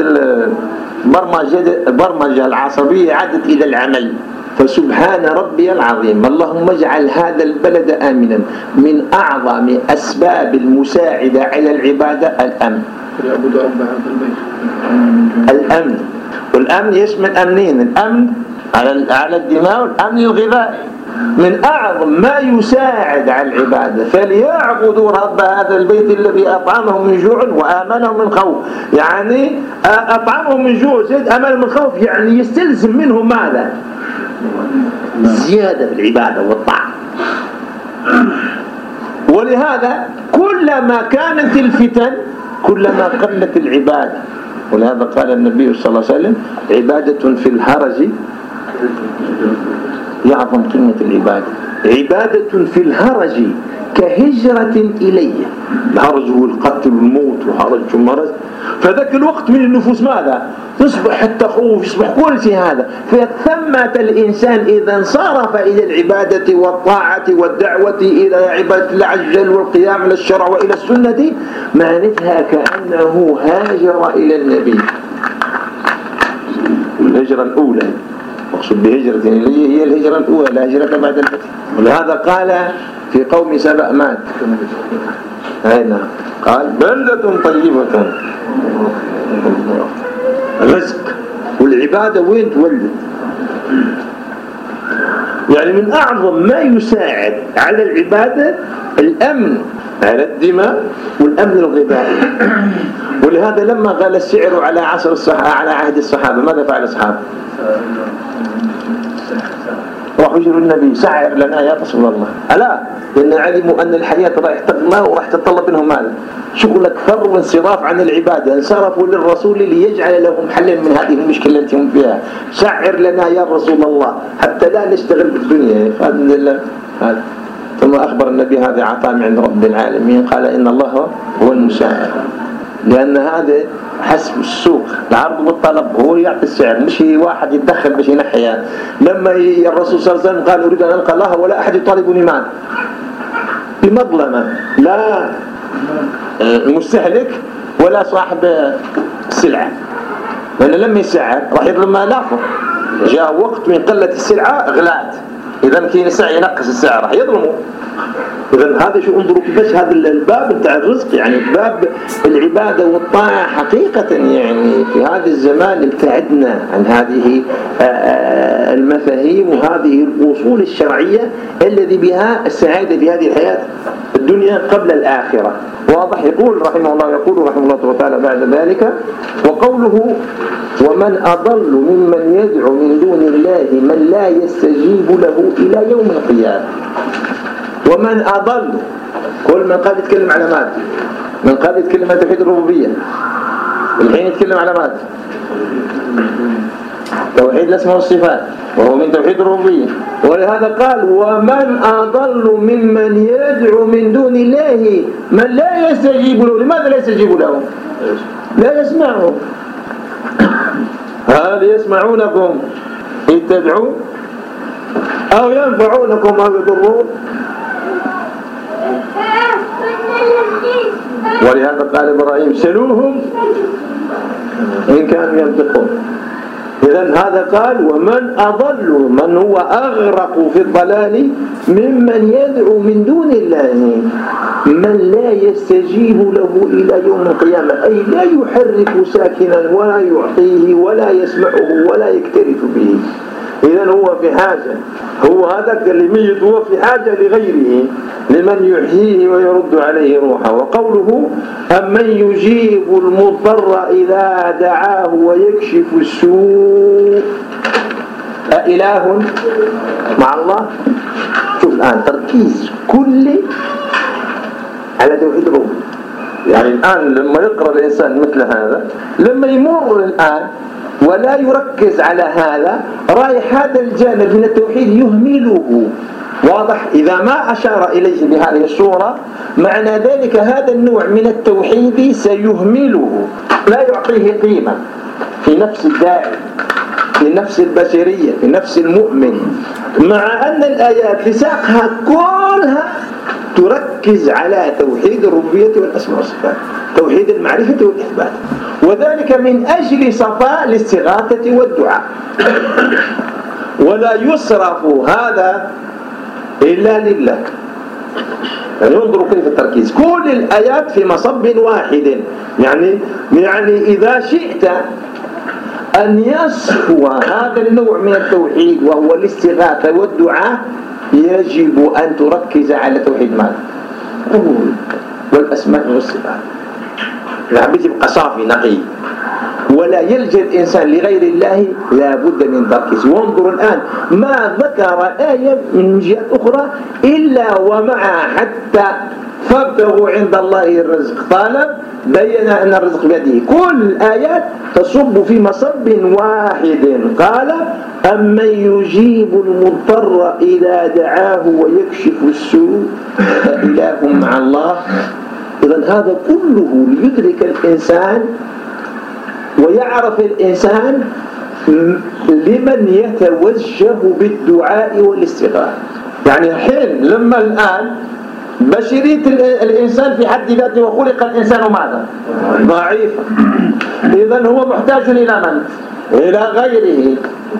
البرمجة العصبية عادت إلى العمل. فسبحان ربي العظيم، اللهم اجعل هذا البلد آمنا. من أعظم أسباب المساعدة على العبادة الأمن. يعبد رب هذا البيت. الأمن، والأمن يشمل أمنين: الأمن على الدماء والأمن الغذائي. من أعظم ما يساعد على العبادة فليعبدوا رب هذا البيت الذي أطعمهم من جوع وآمنهم من خوف. يعني أطعمهم من جوع زيد آمنهم من خوف، يعني يستلزم منهم ماذا؟ زيادة في العبادة والطاعة. ولهذا كلما كانت الفتن كلما قلت العبادة. ولهذا قال النبي صلى الله عليه وسلم: عبادة في الهرج يعظم قيمة العبادة. عبادة في الهرج كهجرة إليه. الهرج هو القتل والموت وهرج ومرض. فذاك الوقت من النفوس ماذا؟ تصبح التخوف، يصبح كل شيء هذا. فثمة الإنسان إذا انصرف إلى العبادة والطاعة والدعوة إلى عبادة الله عز وجل والقيام على الشرع وإلى السنة، معناتها كأنه هاجر إلى النبي. الهجرة الأولى، مقصود بهجرة إليه هي الهجرة الأولى، لا هجرة بعد الفتح. ولهذا قال في قوم سبأ مات هنا قال: بلدة طيبة رزق. والعبادة وين تولد؟ يعني من أعظم ما يساعد على العبادة الأمن على الدماء والأمن الغذائي. ولهذا لما غلى السعر على عهد الصحابة ماذا فعل الصحابة؟ راحوا يجروا النبي: سعر لنا يا رسول الله. ألا لأن علموا أن الحياة راح تغلى وراح تتطلب منهم ماذا؟ شغل أكثر وانصراف عن العبادة. انصرفوا للرسول ليجعل لهم حلا من هذه المشكلة التي هم فيها. سعر لنا يا رسول الله حتى لا نشتغل بالدنيا. ثم أخبر النبي: هذا عطاء من عند رب العالمين. قال: إن الله هو المساعد. لأن هذا حسب السوق، العرض والطلب، هو يعطي السعر، مش واحد يتدخل باش ينحيها. لما الرسول صلى الله عليه وسلم قال: أريد أن ألقى الله ولا أحد يطالبني مال بمظلمة، لا المستهلك ولا صاحب السلعة، لأن لما يسعر راح يظلم آلافه. جاء وقت من قلة السلعة غلات، إذا كاين سعي ينقص السعر راح يظلمه. إذن هذا شو انظروا كيفاش هذا الباب بتاع الرزق، يعني باب العبادة والطاعة حقيقة يعني في هذا الزمان ابتعدنا عن هذه المفاهيم وهذه الأصول الشرعية الذي بها السعادة في هذه الحياة الدنيا قبل الآخرة. واضح؟ يقول رحمه الله تعالى بعد ذلك: وقوله: ومن أضل ممن يدعو من دون الله من لا يستجيب له إلى يوم القيامة. ومن أضل، كل من قال يتكلم على ماذا؟ من قال يتكلم عن توحيد الربوبية، الحين يتكلم على ماذا؟ توحيد الأسماء والصفات، وهو من توحيد الربوبية. ولهذا قال: ومن أضل ممن يدعو من دون الله من لا يستجيب له. لماذا لا يستجيب له؟ لا يسمعه. هل يسمعونكم إذ تدعون أو ينفعونكم أو يضرون؟ ولهذا قال إبراهيم: سلوهم إن كانوا ينطقون. إذن هذا قال: ومن أضل، من هو أغرق في الضلال ممن يدعو من دون الله من لا يستجيب له إلى يوم القيامة، أي لا يحرك ساكنا ولا يعطيه ولا يسمعه ولا يكترث به. إذن هو في حاجة، هو هذاك اللي ميت هو في حاجة لغيره لمن يحييه ويرد عليه روحه. وقوله أمن يجيب المضطر إذا دعاه ويكشف السوء أإله مع الله. شوف الآن تركيز كلي على توحيد الربوبية. يعني الآن لما يقرأ الإنسان مثل هذا، لما يمر الآن ولا يركز على هذا، رايح هذا الجانب من التوحيد يهمله. واضح؟ إذا ما أشار إليه بهذه الصورة معنى ذلك هذا النوع من التوحيد سيهمله، لا يعطيه قيمة في نفس الداعي، في نفس البشرية، في نفس المؤمن، مع أن الآيات لساقها كلها تركز على توحيد الربوبية والأسماء والصفات، توحيد المعرفة والإثبات، وذلك من أجل صفاء الاستغاثة والدعاء. ولا يصرف هذا إلا لله. يعني انظروا كيف التركيز، كل الآيات في مصب واحد. يعني إذا شئت أن يصفو هذا النوع من التوحيد وهو الاستغاثة والدعاء، يجب أن تركز على توحيد الربوبية والأسماء والصفات. العبد يبقى صافي نقي، ولا يلجأ الإنسان لغير الله، لا بد من تركيز. وانظروا الآن ما ذكر آية من جهة أخرى إلا ومع حتى فابتغوا عند الله الرزق طالب، بين أن الرزق بيده. كل الآيات تصب في مصب واحد. قال أمن يجيب المضطر إذا دعاه ويكشف السوء أإله مع الله. إذن هذا كله ليدرك الإنسان ويعرف الإنسان لمن يتوجه بالدعاء والاستغاثة. يعني حين لما الآن بشرية الإنسان في حد ذاته، وخلق الإنسان ماذا؟ ضعيفا. إذن هو محتاج إلى من؟ إلى غيره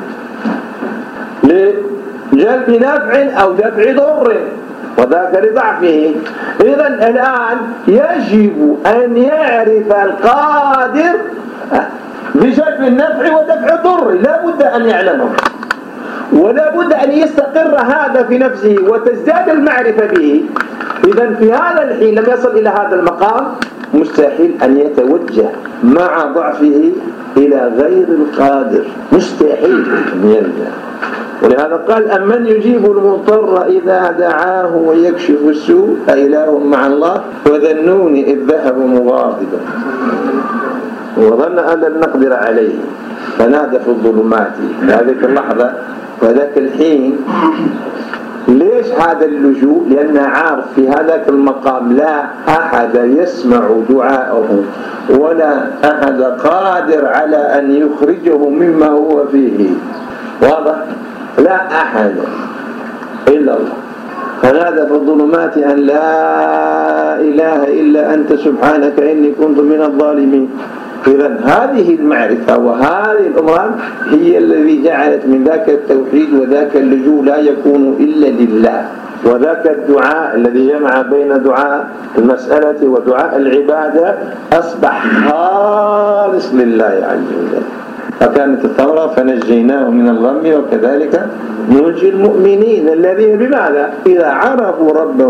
لجلب نفع أو دفع ضر، وذاك لضعفه. إذن الآن يجب أن يعرف القادر بجلب النفع ودفع الضر، لا بد أن يعلمه، ولا بد أن يستقر هذا في نفسه وتزداد المعرفة به. إذن في هذا الحين لم يصل إلى هذا المقام، مستحيل أن يتوجه مع ضعفه إلى غير القادر، مستحيل أن يلجأ. ولهذا قال أمن يجيب المضطر إذا دعاه ويكشف السوء أإله مع الله. وذنون إذ ذهب مغاضبا وظن أن لن نقدر عليه فنادى في الظلمات. في هذه اللحظة وذاك الحين ليش هذا اللجوء؟ لأنه عارف في هذاك المقام لا أحد يسمع دعاءه ولا أحد قادر على أن يخرجه مما هو فيه. واضح؟ لا أحد إلا الله. فنادى في الظلمات أن لا إله إلا أنت سبحانك إني كنت من الظالمين. إذن هذه المعرفة وهذه الأمور هي الذي جعلت من ذاك التوحيد وذاك اللجوء لا يكون إلا لله، وذاك الدعاء الذي جمع بين دعاء المسألة ودعاء العبادة أصبح خالص لله عز وجل. فكانت الثمرة فنجيناه من الغم وكذلك ننجي المؤمنين الذين بماذا؟ إذا عرفوا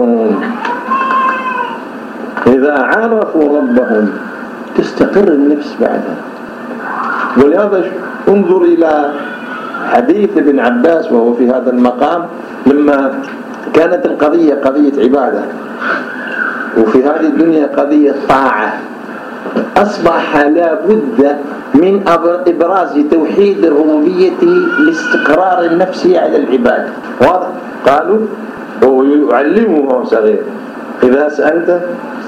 ربهم تستقر النفس بعدها. ولهذا انظر إلى حديث ابن عباس وهو في هذا المقام، لما كانت القضية قضية عبادة وفي هذه الدنيا قضية طاعة، أصبح لا بد من إبراز توحيد الربوبية لاستقرار النفس على العبادة. واضح؟ قالوا ويعلمه وهو صغير إذا سألت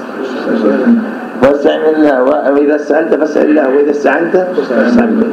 فاستعن الله، وإذا سألت فاسأل الله، وإذا استعنت فاستعن بالله.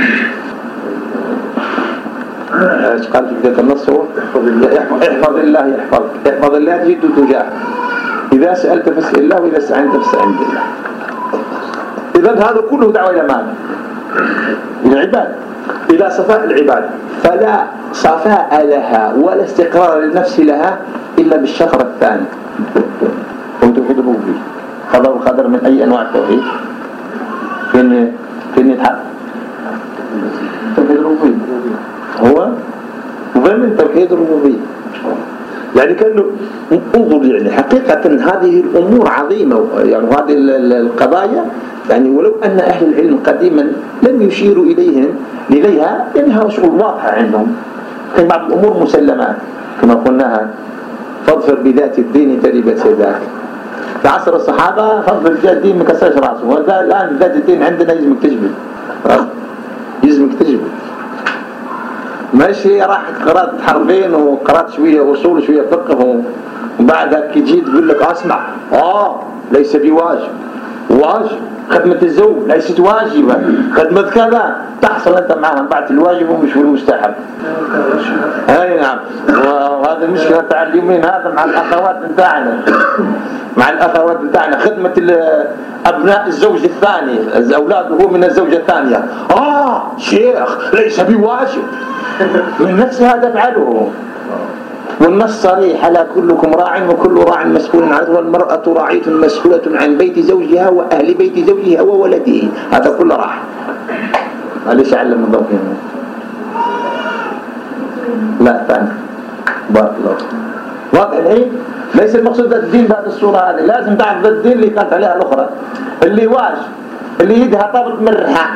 ايش قال في بداية النص؟ هو احفظ الله يحفظك، احفظ الله تجد تجاه. إذا سألت فاسأل الله، وإذا استعنت فاستعن بالله. إذن هذا كله دعوة إلى ماذا؟ إلى العبادة، إلى صفاء العبادة. فلا صفاء لها ولا استقرار للنفس لها إلا بالشطر الثاني، هو توحيد الربوبية. قضاء القدر من أي أنواع التوحيد؟ فين يتحقق؟ توحيد الربوبية. هو ضمن توحيد الربوبية. يعني كأنه انظر يعني حقيقة هذه الأمور عظيمة، يعني هذه القضايا يعني ولو أن أهل العلم قديما لم يشيروا إليها لأنها شغل واضحة عندهم. كان بعض الأمور مسلمات كما قلناها، فاظفر بذات الدين تربت يداك. في عصر الصحابة فاظفر بذات الدين ما كسرش راسه، وهذا الآن ذات الدين عندنا يلزمك تجبد، يلزمك تجبد. ماشي راح قرأت حرفين وقرأت شوية أصول شوية فقه وبعدها كي تجي تقول لك اسمع ليس بواجب، واجب خدمة الزوج ليست واجبة، خدمة كذا تحصل أنت معها بعد الواجب ومش بالمستحب. أي نعم. وهذا المشكلة تاع اليومين هذا مع الأخوات بتاعنا خدمة أبناء الزوج الثاني، أولاده من الزوجة الثانية. شيخ ليس بواجب، من نفس هذا فعله. والنص صريح على كلكم راع وكل راع مسؤول عنه، والمرأة راعية مسؤولة عن بيت زوجها وأهل بيت زوجها وولده. هذا كله راح. ليش علم الضوء هنا؟ لا ثاني بارك الله. واضح الحين؟ ليس المقصود الدين بهذه الصورة هذه، لازم تعرف الدين اللي كانت عليها الأخرى، اللي واجب، اللي يدها طبق من الريحان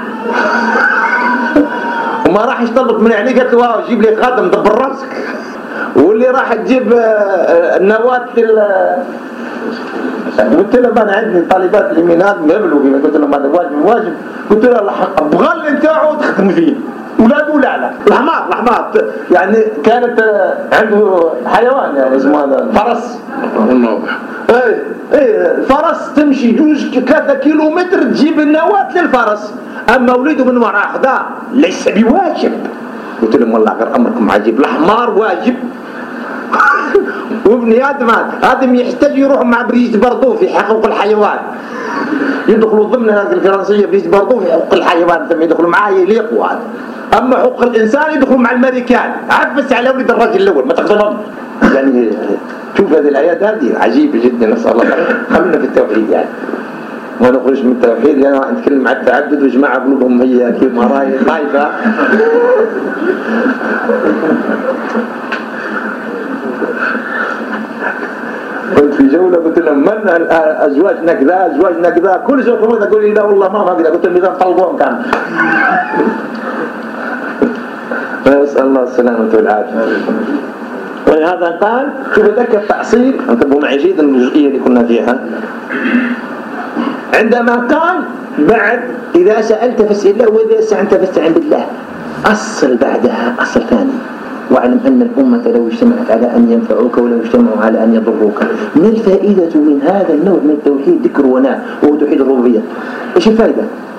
وما راح يشطبط من عليه، قالت له جيب لي خادم دبر راسك. واللي راح تجيب النواة قلت له انا عندي طالبات اليمينات مبلغ، قلت لهم هذا واجب، قلت له ابغى اللي نتاعو تخدم فيه ولاده لا الحمار يعني كانت عنده حيوان يعني اسمه هذا فرس. فرس تمشي جوز 3 كيلومتر تجيب النواة للفرس، اما وليده من وراء خذاه ليس بواجب. قلت لهم والله غير امركم عجيب، الحمار واجب وابن ادم هذا يحتاج يروح مع بريجيت باردو في حقوق الحيوان، يدخلوا ضمن هذه الفرنسيه بريجيت باردو في حقوق الحيوان، ثم يدخلوا معاه يليقوا هذا. اما حقوق الانسان يدخلوا مع الامريكان، عاد بس على ولد الرجل الاول ما تقدرهم. يعني شوف هذه الايات هذه عجيبه جدا، نسال الله خلينا في التوحيد يعني ما نخرج من التوحيد، لأن يعني نتكلم عن التعدد وجماعة قلوبهم هي كما راي خايفة. كنت في جولة قلت لهم من أزواجنا كذا كل زوج تقول لي لا والله ما كذا، قلت لهم إذا طلبوهم كان. فنسأل الله السلامة والعافية. ولهذا قال شوف ذاك التأصيل، انتبهوا معي جيدا الجزئية اللي كنا فيها، عندما قال بعد إذا سألت فاسأل الله وإذا استعنت فاستعن بالله، أصل بعدها أصل ثاني، واعلم أن الأمة لو اجتمعت على أن ينفعوك ولو اجتمعوا على أن يضروك. من الفائدة من هذا النوع من التوحيد ذكر وناء وهو توحيد الربوبية. إيش الفائدة؟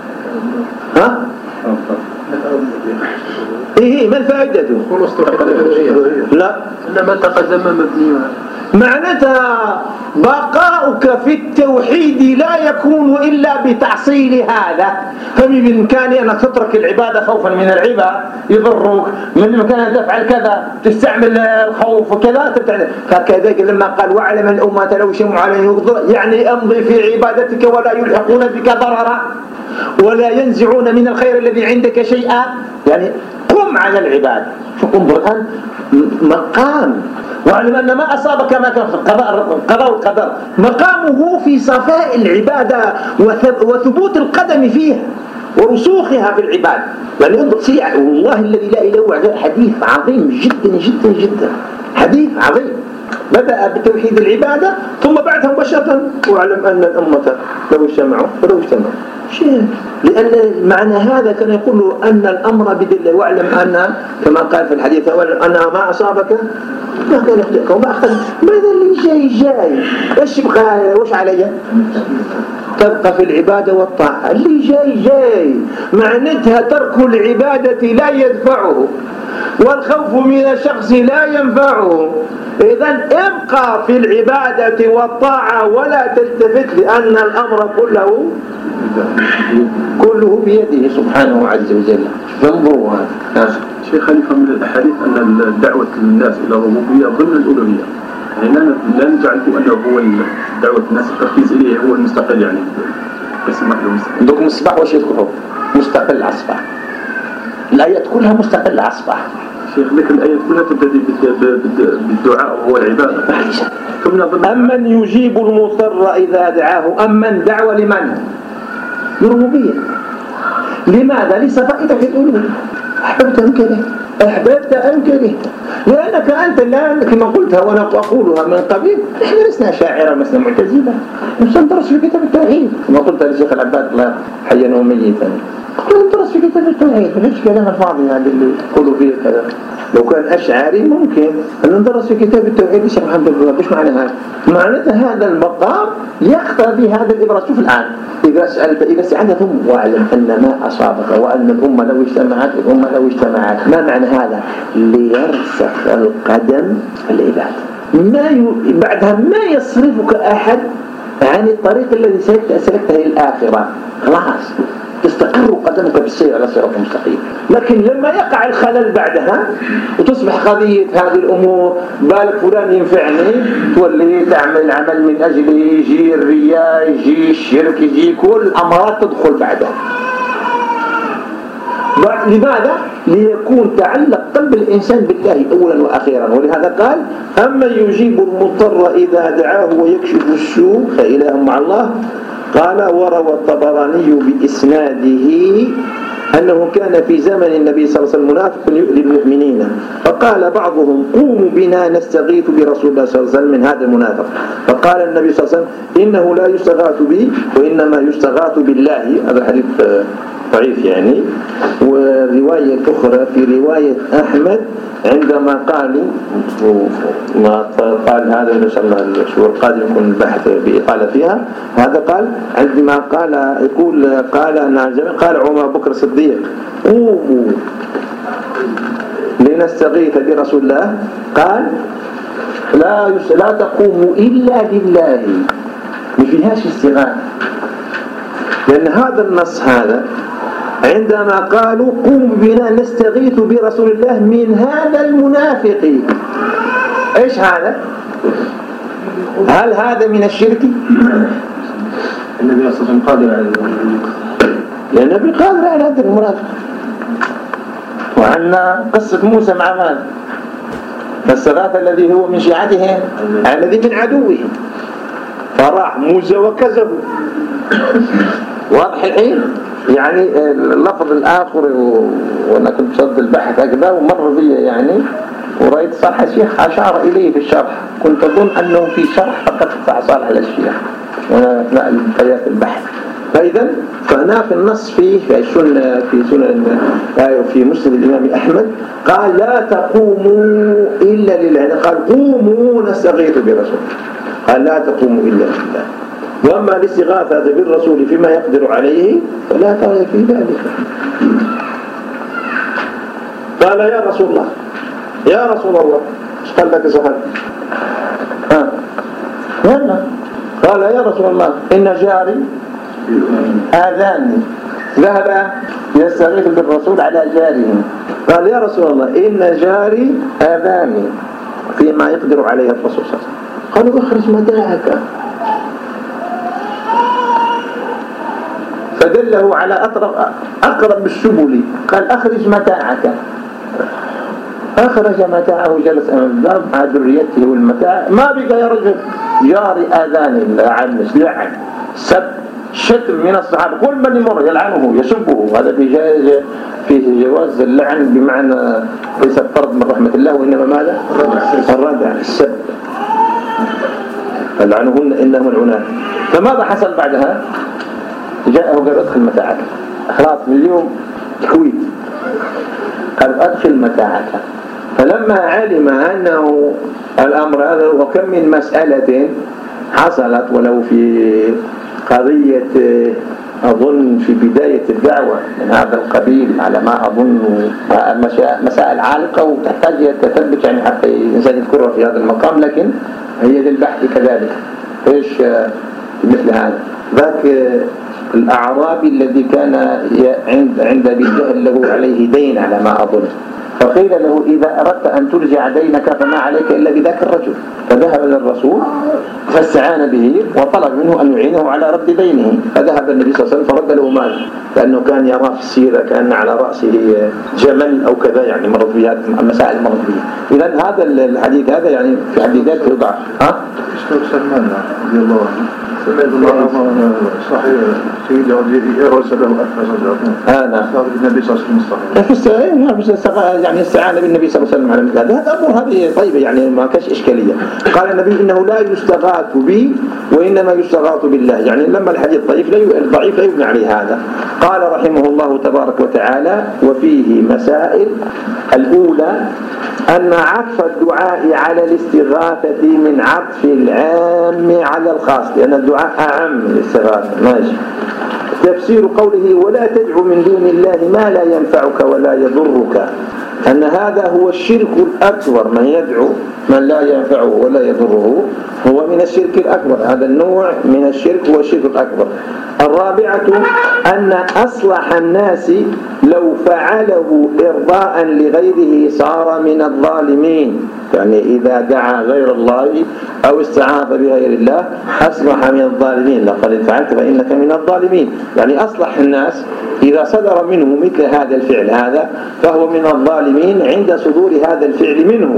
ما الفائدة؟ لا إنما تقدم مبني، معناتها بقاؤك في التوحيد لا يكون إلا بتحصيل هذا. فمن بإمكاني أنك تترك العبادة خوفا من العباد يضرك، من الإمكان أن تفعل كذا تستعمل الخوف وكذا تبتعد. فكذلك لما قال واعلم الأمة لو اجتمعوا على أن يضر، يعني أمضي في عبادتك ولا يلحقون بك ضررا ولا ينزعون من الخير الذي عندك شيئا، يعني قم على العباد. انظر الآن مقام، واعلم أن ما أصابك ما كان في القضاء والقدر، مقامه في صفاء العبادة وثبوت القدم فيها ورسوخها في العباد. يعني انظر سيئة والله الذي لا إله إلا هو، حديث عظيم جدا جدا جدا، حديث عظيم بدأ بتوحيد العبادة ثم بعدها مباشرة واعلم أن الأمة لو اجتمعوا شيء، لأن معنى هذا كان يقول أن الأمر بيد الله، واعلم أن كما قال في الحديث أن ما أصابك ما كان يخلقك وما أخذ. ماذا اللي جاي إيش يبقى وش علي؟ تبقى في العبادة والطاعة. اللي جاي معناتها ترك العبادة لا يدفعه والخوف من الشخص لا ينفعه. إذن ابقى في العبادة والطاعة ولا تلتفت، لأن الأمر كله بيده سبحانه عز وجل. فانظروا هذا. شيخ خليفة من الأحاديث أن الدعوة الناس إلى الربوبية ضمن الألوهية، يعني لا نجعله أنه هو دعوة الناس التركيز إليه هو المستقل، يعني اسم واحد مستقل. عندكم الصباح وش يذكروا؟ مستقل أصبح، الآيات كلها مستقل أصبح. شيخ ذكر الآيات كلها تبتدي بالدعاء وهو العبادة. أمن يجيب المضطر إذا دعاه، أمن دعوة لمن؟ للربوبية. لماذا؟ لصفائك في الألوهية. أحببت أم كرهت؟ أحببت أم كرهت؟ لأنك أنت الآن كما قلتها وأنا أقولها من قبل، إحنا لسنا شاعرة مثلا معتزلة، مش ندرس في كتاب التوحيد كما قلت للشيخ العباد الله حيا وميتا، ندرس في كتاب التوحيد، ليش كلام الفاضي هذا اللي يقولوا فيه كذا؟ لو كان أشعري ممكن أن ندرس في كتاب التوحيد الشيخ محمد الوهاب. إيش معنى هذا؟ معناته هذا المقام يقتضي هذا الإبراز. شوف الآن إذا سألت ثم واعلم أن ما أصابك وأن الأمة لو اجتمعت ما معنى هذا؟ ليرسخ القدم العباد، بعدها ما يصرفك أحد عن الطريق الذي سلكته للآخرة، خلاص تستقر قدمك بالسير على صراط مستقيم. لكن لما يقع الخلل بعدها وتصبح قضية هذه الأمور بالك فلان ينفعني، تولي تعمل عمل من أجله، يجي الرياء، يجي الشرك، يجي كل الأمراض تدخل بعدها. لماذا؟ ليكون تعلق قلب الإنسان بالله أولا وأخيرا. ولهذا قال أما يجيب المضطر إذا دعاه ويكشف السوء فإله مع الله. قال وروى الطبراني بإسناده أنه كان في زمن النبي صلى الله عليه وسلم منافق يؤذي المؤمنين، فقال بعضهم قوموا بنا نستغيث برسول الله صلى الله عليه وسلم من هذا المنافق، فقال النبي صلى الله عليه وسلم إنه لا يستغاث بي وإنما يستغاث بالله. هذا الحديث ضعيف يعني. ورواية أخرى في رواية أحمد عندما قال هذا إن شاء الله الأسبوع القادم يكون البحث بإطالة فيها. هذا قال عندما قال عمر بكر الصديق قوموا لنستغيث برسول الله، قال لا تقوموا إلا بالله، ما فيهاش استغاثة. لأن هذا النص هذا عندما قالوا قوموا بنا نستغيث برسول الله من هذا المنافق، ايش هذا؟ هل هذا من الشرك؟ النبي صلى الله عليه وسلم قادر على ذلك، لأن النبي قادر على هذا المنافق. وعندنا قصة موسى مع من؟ فاستغاث الذي هو من شيعته الذي من عدوه، فراح موسى وكذبوا. واضح الحين؟ يعني اللفظ الآخر وأنا كنت صد البحث هكذا ومر بي يعني ورأيت صالح الشيخ أشار إليه في الشرح، كنت أظن أنه في شرح فقط صالح الشيخ وأنا أثناء البحث. فإذا فهناك النص في سنن في مسلم الإمام أحمد قال لا تقوموا إلا لله، قال قوموا نستغيث برسول، قال لا تقوموا إلا لله. وأما الاستغاثة بالرسول فيما يقدر عليه فلا ترى في ذلك. قال يا رسول الله ايش قال لك صحابي؟ قال يا رسول الله إن جاري آذاني، ذهب يستغيث بالرسول على جاره. قال يا رسول الله إن جاري آذاني فيما يقدر عليه الرسول صلى الله عليه وسلم. قالوا اخرج متاعك، فدله على أقرب السبل، قال أخرج متاعك. أخرج متاعه جلس أمام الباب مع ذريته والمتاع. ما بقى يا رجل جاري آذاني، لعن سب شتم من الصحابة، كل من يمر يلعنه يسبه. هذا في جواز اللعن بمعنى ليس الطرد من رحمة الله وإنما ماذا؟ الردع، السب. فلعنهن إنهم العناد. فماذا حصل بعدها؟ جاءه وقال ادخل متاعك، خلاص من اليوم تكويت، قال ادخل متاعك. فلما علم أنه الأمر هذا، وكم من مسألة حصلت ولو في قضية أظن في بداية الدعوة من هذا القبيل على ما أظن مسائل عالقة وتحتاج التثبت يعني حتى الإنسان يذكرها في هذا المقام، لكن هي للبحث كذلك. إيش مثل هذا؟ ذاك الأعرابي الذي كان عند أبي جهل له عليه دين على ما أظن، فقيل له إذا أردت أن ترجع دينك فما عليك إلا بذاك الرجل. فذهب للرسول فاستعان به وطلب منه أن يعينه على رد دينه. فذهب النبي صلى الله عليه وسلم فرد له مال، لأنه كان يرى في السيرة كان على رأسه جمل أو كذا، يعني مرض بها مسائل مرض بها. إذن هذا الحديث هذا يعني في حد ذاته يضع. سلمان رضي الله عنه صحيح سيدي يرسل له أنا النبي صلى الله عليه وسلم يعني استعان بالنبي صلى الله عليه وسلم على مثل هذا أمور هذه طيبة، يعني ما كاش إشكالية. قال النبي إنه لا يستغاث بي وإنما يستغاث بالله، يعني لما الحديث ضعيف لا يبنى عليه هذا. قال رحمه الله تبارك وتعالى وفيه مسائل. الأولى أن عطف الدعاء على الاستغاثة من عطف العام على الخاص، لأن الدعاء أعم من الاستغاثة. ماشي. تفسير قوله ولا تدع من دون الله ما لا ينفعك ولا يضرك، أن هذا هو الشرك الأكبر، من يدعو من لا ينفعه ولا يضره هو من الشرك الأكبر. هذا النوع من الشرك هو الشرك الأكبر. الرابعة أن أصلح الناس لو فعله إرضاء لغيره صار من الظالمين، يعني إذا دعا غير الله أو استعاذ بغير الله أصبح من الظالمين. لقد فعلت فإنك من الظالمين، يعني أصلح الناس إذا صدر منه مثل هذا الفعل هذا فهو من الظالمين عند صدور هذا الفعل منه.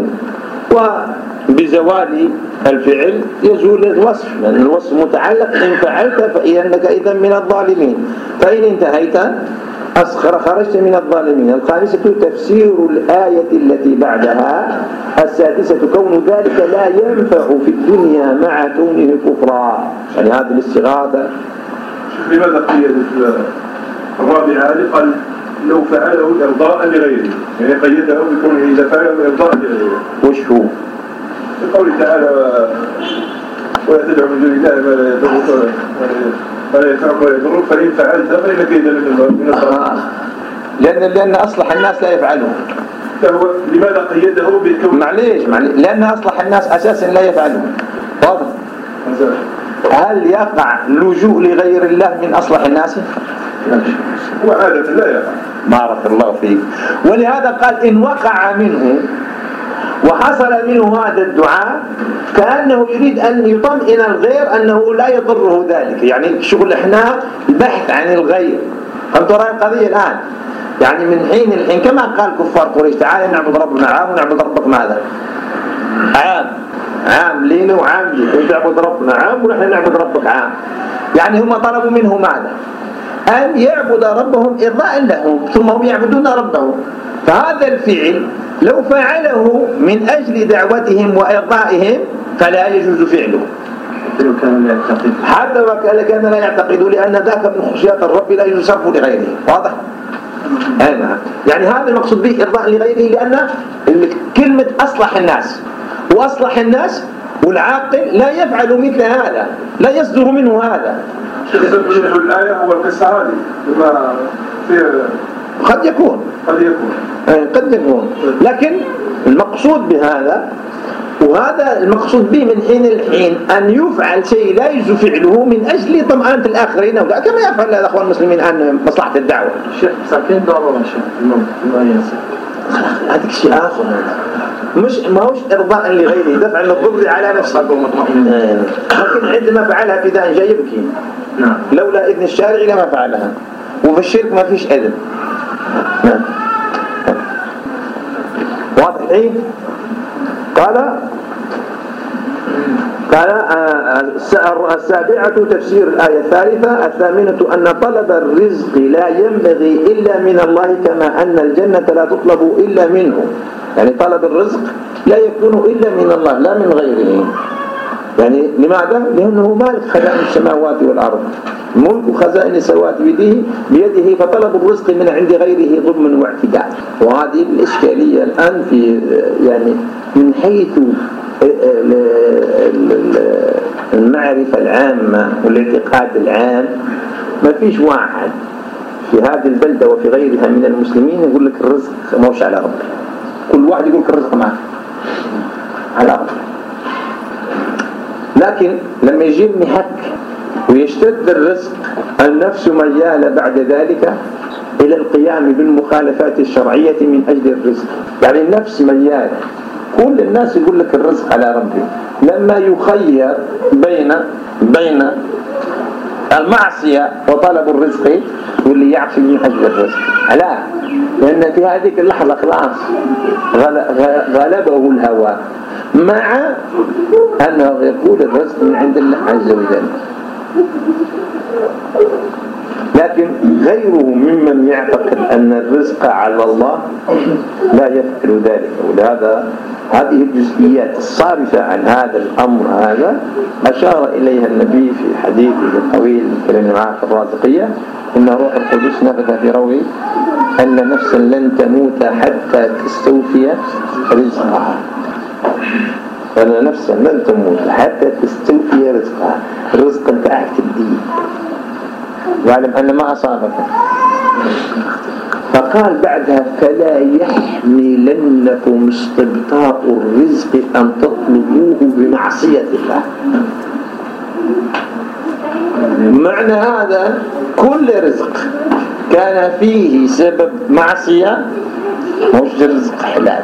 وبزوال الفعل يزول الوصف، لأن الوصف متعلق إن فعلت فإنك إذا من الظالمين، فإن انتهيت خرجت من الظالمين. الخامسة تفسير الآية التي بعدها. السادسة كون ذلك لا ينفع في الدنيا مع كونه كفرا، يعني هذه الاستغاثة. لماذا قيد الرابعة؟ قال لو فعله إرضاء لغيره، يعني قيده بكونه إذا فعله إرضاء لغيره. وش هو؟ في قوله تعالى ولا تدعو من دون الله ما لا يضرك ولا ينفعك ولا يضرك فإن فعلت فإنك إذا من الظالمين. لأن أصلح الناس لا يفعلون. فهو لماذا قيده بالكون؟ معليش لأن أصلح الناس أساسا لا يفعلون. واضح؟ هل يقع اللجوء لغير الله من أصلح الناس؟ وعادة لا يقع. بارك الله فيك. ولهذا قال إن وقع منه وحصل منه هذا الدعاء كأنه يريد أن يطمئن الغير أنه لا يضره ذلك، يعني شغل إحنا البحث عن الغير. فهمت رأي القضية الآن؟ يعني من حين الحين كما قال كفار قريش تعالى نعبد ربنا عام ونعبد ربك ماذا؟ عام لينا وعام ليك، تعبد ربنا عام ونحن نعبد ربك عام. يعني هم طلبوا منه ماذا؟ أن يعبد ربهم إرضاء لهم، ثم هم يعبدون ربهم. فهذا الفعل لو فعله من أجل دعوتهم وإرضائهم فلا يجوز فعله حتى وكان كان لا يعتقد، لأن ذاك من خصوصيات الرب لا يصرف لغيره. واضح؟ يعني هذا المقصود به إرضاء لغيره، لأن كلمة أصلح الناس وأصلح الناس والعاقل لا يفعل مثل هذا، لا يصدر منه هذا. الآية هو القصة هذه قد يكون لكن المقصود بهذا، وهذا المقصود به من حين الحين أن يفعل شيء لا يجوز فعله من أجل طمأنة الآخرين، كما يفعل الأخوان المسلمين عن مصلحة الدعوة. الشيخ ساكن دعوة الشيخ هذا شيء آخر، ما هوش إرضاء لغيره، دفع للضر على نفسه. لكن عندما فعلها ابتداء جاي يبكي، لولا إذن الشارع لما فعلها. وفي الشرك ما فيش إذن. واضح إيه؟ قال السابعة تفسير الآية الثالثة. الثامنة أن طلب الرزق لا ينبغي إلا من الله، كما أن الجنة لا تطلب إلا منه. يعني طلب الرزق لا يكون إلا من الله لا من غيره. يعني لماذا؟ لأنه مالك خزائن السماوات والأرض، ملك خزائن السماوات بيده، فطلب الرزق من عند غيره ظلم واعتداء. وهذه الإشكالية الآن في يعني من حيث المعرفة العامة والاعتقاد العام، ما فيش واحد في هذه البلدة وفي غيرها من المسلمين يقول لك الرزق موش على ربك. كل واحد يقول لك الرزق معه على ربك. لكن لما يجي المحك ويشتد الرزق النفس ميالة بعد ذلك إلى القيام بالمخالفات الشرعية من أجل الرزق. يعني النفس ميال، كل الناس يقول لك الرزق على ربي. لما يخير بين المعصية وطلب الرزق واللي يعصي من أجل الرزق. لا، لأن في هذه اللحظة خلاص غلبه الهوى، مع أنه يقول الرزق من عند الله عز وجل. لكن غيره ممن يعتقد أن الرزق على الله لا يفعل ذلك. ولهذا هذه الجزئيات الصارفة عن هذا الأمر هذا أشار إليها النبي في حديثه الطويل كلمة معه في الرازقية: إن روح القدس نفث في روعي أن نفسا لن تموت حتى تستوفي رزقها. أن نفسا لن تموت حتى تستوفي رزقها. الرزق بتاعك الدين، واعلم أن ما أصابك. فقال بعدها: فلا يحملنكم استبطاء الرزق أن تطلبوه بمعصية الله. معنى هذا كل رزق كان فيه سبب معصية مش رزق حلال.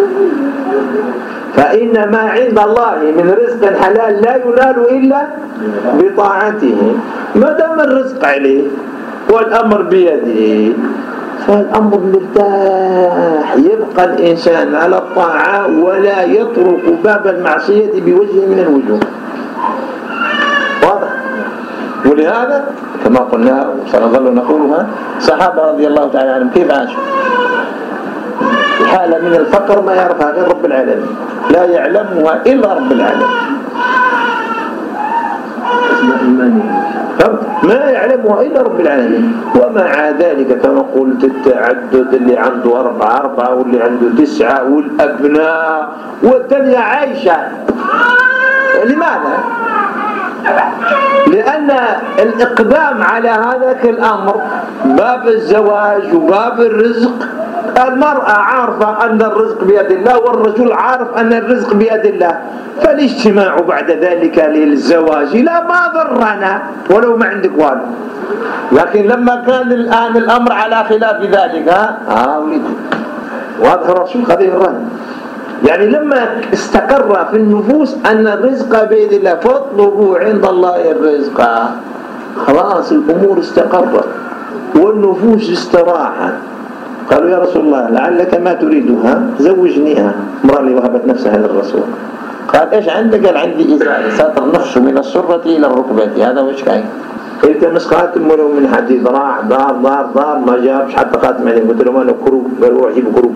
فإن ما عند الله من رزق حلال لا ينال إلا بطاعته. ما دام الرزق عليه والأمر بيده فالأمر مرتاح، يبقى الإنسان على الطاعة ولا يطرق باب المعصية بوجه من الوجوه. واضح؟ ولهذا كما قلنا وسنظل نقولها، الصحابة رضي الله تعالى عنهم كيف عاشوا؟ حالة من الفقر ما يعرفها غير رب العالمين، لا يعلمها إلا رب العالمين، ما يعلمها إلا رب العالمين. ومع ذلك كما قلت التعدد، اللي عنده 4 واللي عنده 9 والأبناء والدنيا عايشة. لماذا؟ لأن الإقدام على هذاك الأمر، باب الزواج وباب الرزق، المرأة عارفة أن الرزق بيد الله والرجل عارف أن الرزق بيد الله، فالاجتماع بعد ذلك للزواج لا ما ضرنا ولو ما عندك والد. لكن لما كان الآن الأمر على خلاف ذلك ولدي واضح الرسول قضيه الرهن. يعني لما استقر في النفوس أن الرزق بيد الله فاطلبوا عند الله الرزق، خلاص الأمور استقرت والنفوس استراحت. قالوا: يا رسول الله لعلك ما تريدها، زوجنيها. امرأة اللي وهبت نفسها للرسول. قال: ايش عندك؟ قال: عندي إزار ساتر نفسه من السرة إلى الركبة، هذا وش كاين؟ التمس خاتم ولو من حديد، راح دار ما جابش حتى خاتم عليه. قلت له: ما له كروب؟ قال: روح جيب كروب.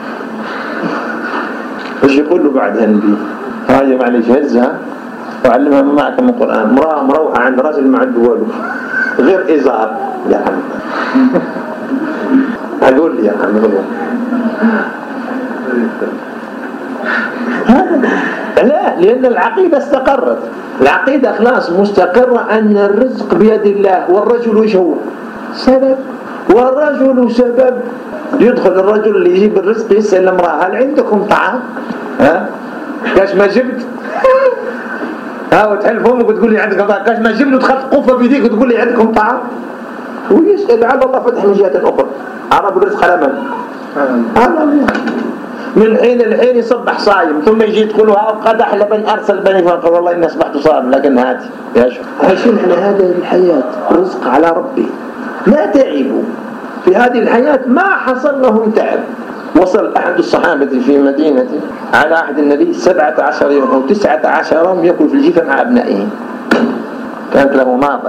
ايش يقول له بعدها النبي؟ هاي معلش هزها وعلمها ما معك من القرآن. امرأة مروحة عند راجل ما عنده والو غير إزار. يا عم أقول لي يا عم لا، لأن العقيدة استقرت، العقيدة خلاص مستقرة أن الرزق بيد الله، والرجل ايش هو؟ سبب، والرجل سبب. يدخل الرجل اللي يجيب الرزق يسأل الامرأة: هل عندكم طعام؟ كاش ما جبت؟ وتحل فمك وتقول لي عندكم طعام. كاش ما جبت وتخلط قفة بيديك وتقول لي عندكم طعام؟ ويسأل على الله فتح من جهة أخرى. عرب الرزق على من؟ على الله. من حين الحين يصبح صايم، ثم يجي تقول: قدح لبن أرسل بني فقال: والله إني أصبحت صائم لكن هاتي يا شيخ. عايشين على هذه الحياة، رزق على ربي، ما تعبوا في هذه الحياة، ما حصل لهم تعب. وصل أحد الصحابة في مدينة على عهد النبي 17 يوم أو 19 يوم يأكل في الجيفة مع أبنائه. كانت له ناقة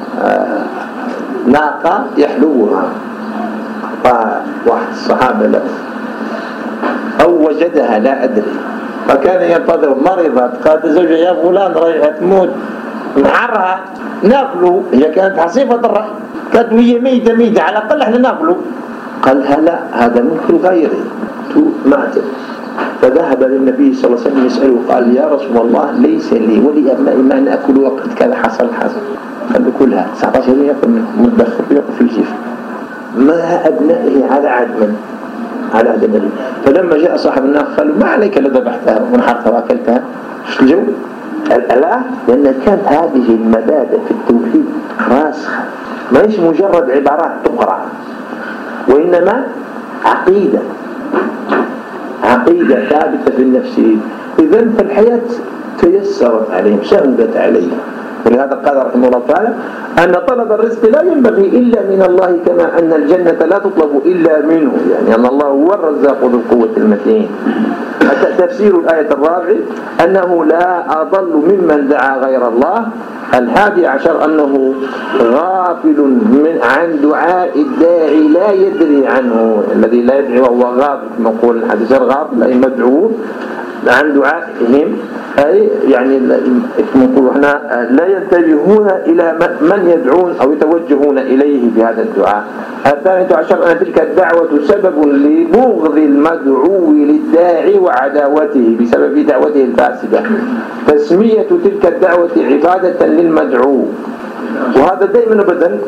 ناقة يحلوها. واحد الصحابة له أو وجدها لا أدري، فكان ينتظر. مرضت، قالت زوجها: يا فلان رايحة تموت، نحرها ناكله. هي كانت حصيفة الرحم، كانت وهي ميتة على الأقل احنا ناكله. قالها: لا، هذا ممكن غيري ماتت. فذهب للنبي صلى الله عليه وسلم يسأله، قال: يا رسول الله ليس لي ولي أبنائي ما نأكل وقت كذا حصل. قال له: كلها 19 يوم يأكل منه متدخل ويأكل في الجيف ما أبنائه على عهد النبي. فلما جاء صاحب الناقة قال: ما عليك لو ذبحتها ونحرتها وأكلتها؟ شو الجو؟ لا، لأن كانت هذه المبادئ في التوحيد راسخة، ما هيش مجرد عبارات تقرأ. وإنما عقيدة ثابتة في النفس. إذن فالحياة تيسرت عليهم، سهلت عليهم. ولهذا قال رحمه الله تعالى أن طلب الرزق لا ينبغي إلا من الله، كما أن الجنة لا تطلب إلا منه، يعني أن الله هو الرزاق ذو القوة المتين. تفسير الآية الرابعة أنه لا أضل ممن دعا غير الله. 11 أنه غافل عن دعاء الداعي لا يدري عنه، الذي لا يدعي وهو غافل، نقول الحديث غافل أي مدعو عن دعائهم، أي يعني نقول احنا لا ينتبهون إلى من يدعون أو يتوجهون إليه بهذا الدعاء. 12 أن تلك الدعوة سبب لبغض المدعو للداعي وعداوته بسبب دعوته الفاسدة. تسمية تلك الدعوة عبادة للمدعو، وهذا دائما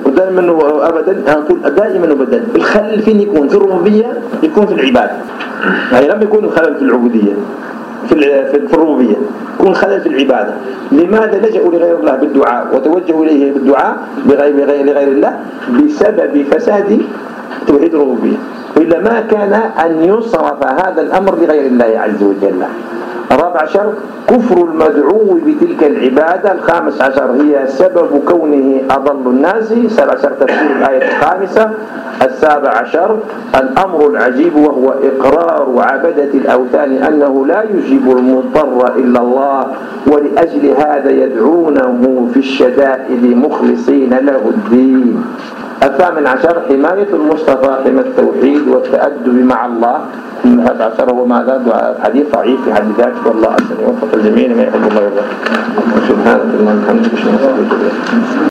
أبدا الخلل فين يكون؟ في الربوبية، يكون في العبادة. يعني لم يكون الخلل في العبودية، في الربوبية يكون خلل في العبادة. لماذا لجأوا لغير الله بالدعاء وتوجهوا إليه بالدعاء لغير الله؟ بسبب فساد توحيد الربوبية. وإلا ما كان أن يصرف هذا الأمر لغير الله عز وجل. 14 كفر المدعو بتلك العبادة. 15 هي سبب كونه أضل الناس. 16 تفسير الآية 5. 17 الأمر العجيب وهو إقرار عبدة الأوثان أنه لا يجيب المضطر إلا الله، ولأجل هذا يدعونه في الشدائد مخلصين له الدين. 18 حماية المصطفى حمى التوحيد والتأدب مع الله. 11 هو ماذا؟ دعاء حديث ضعيف في حد ذاته، والله أحسن يوفق الجميع لما يحب الله ويرضى. سبحانك اللهم وبحمدك.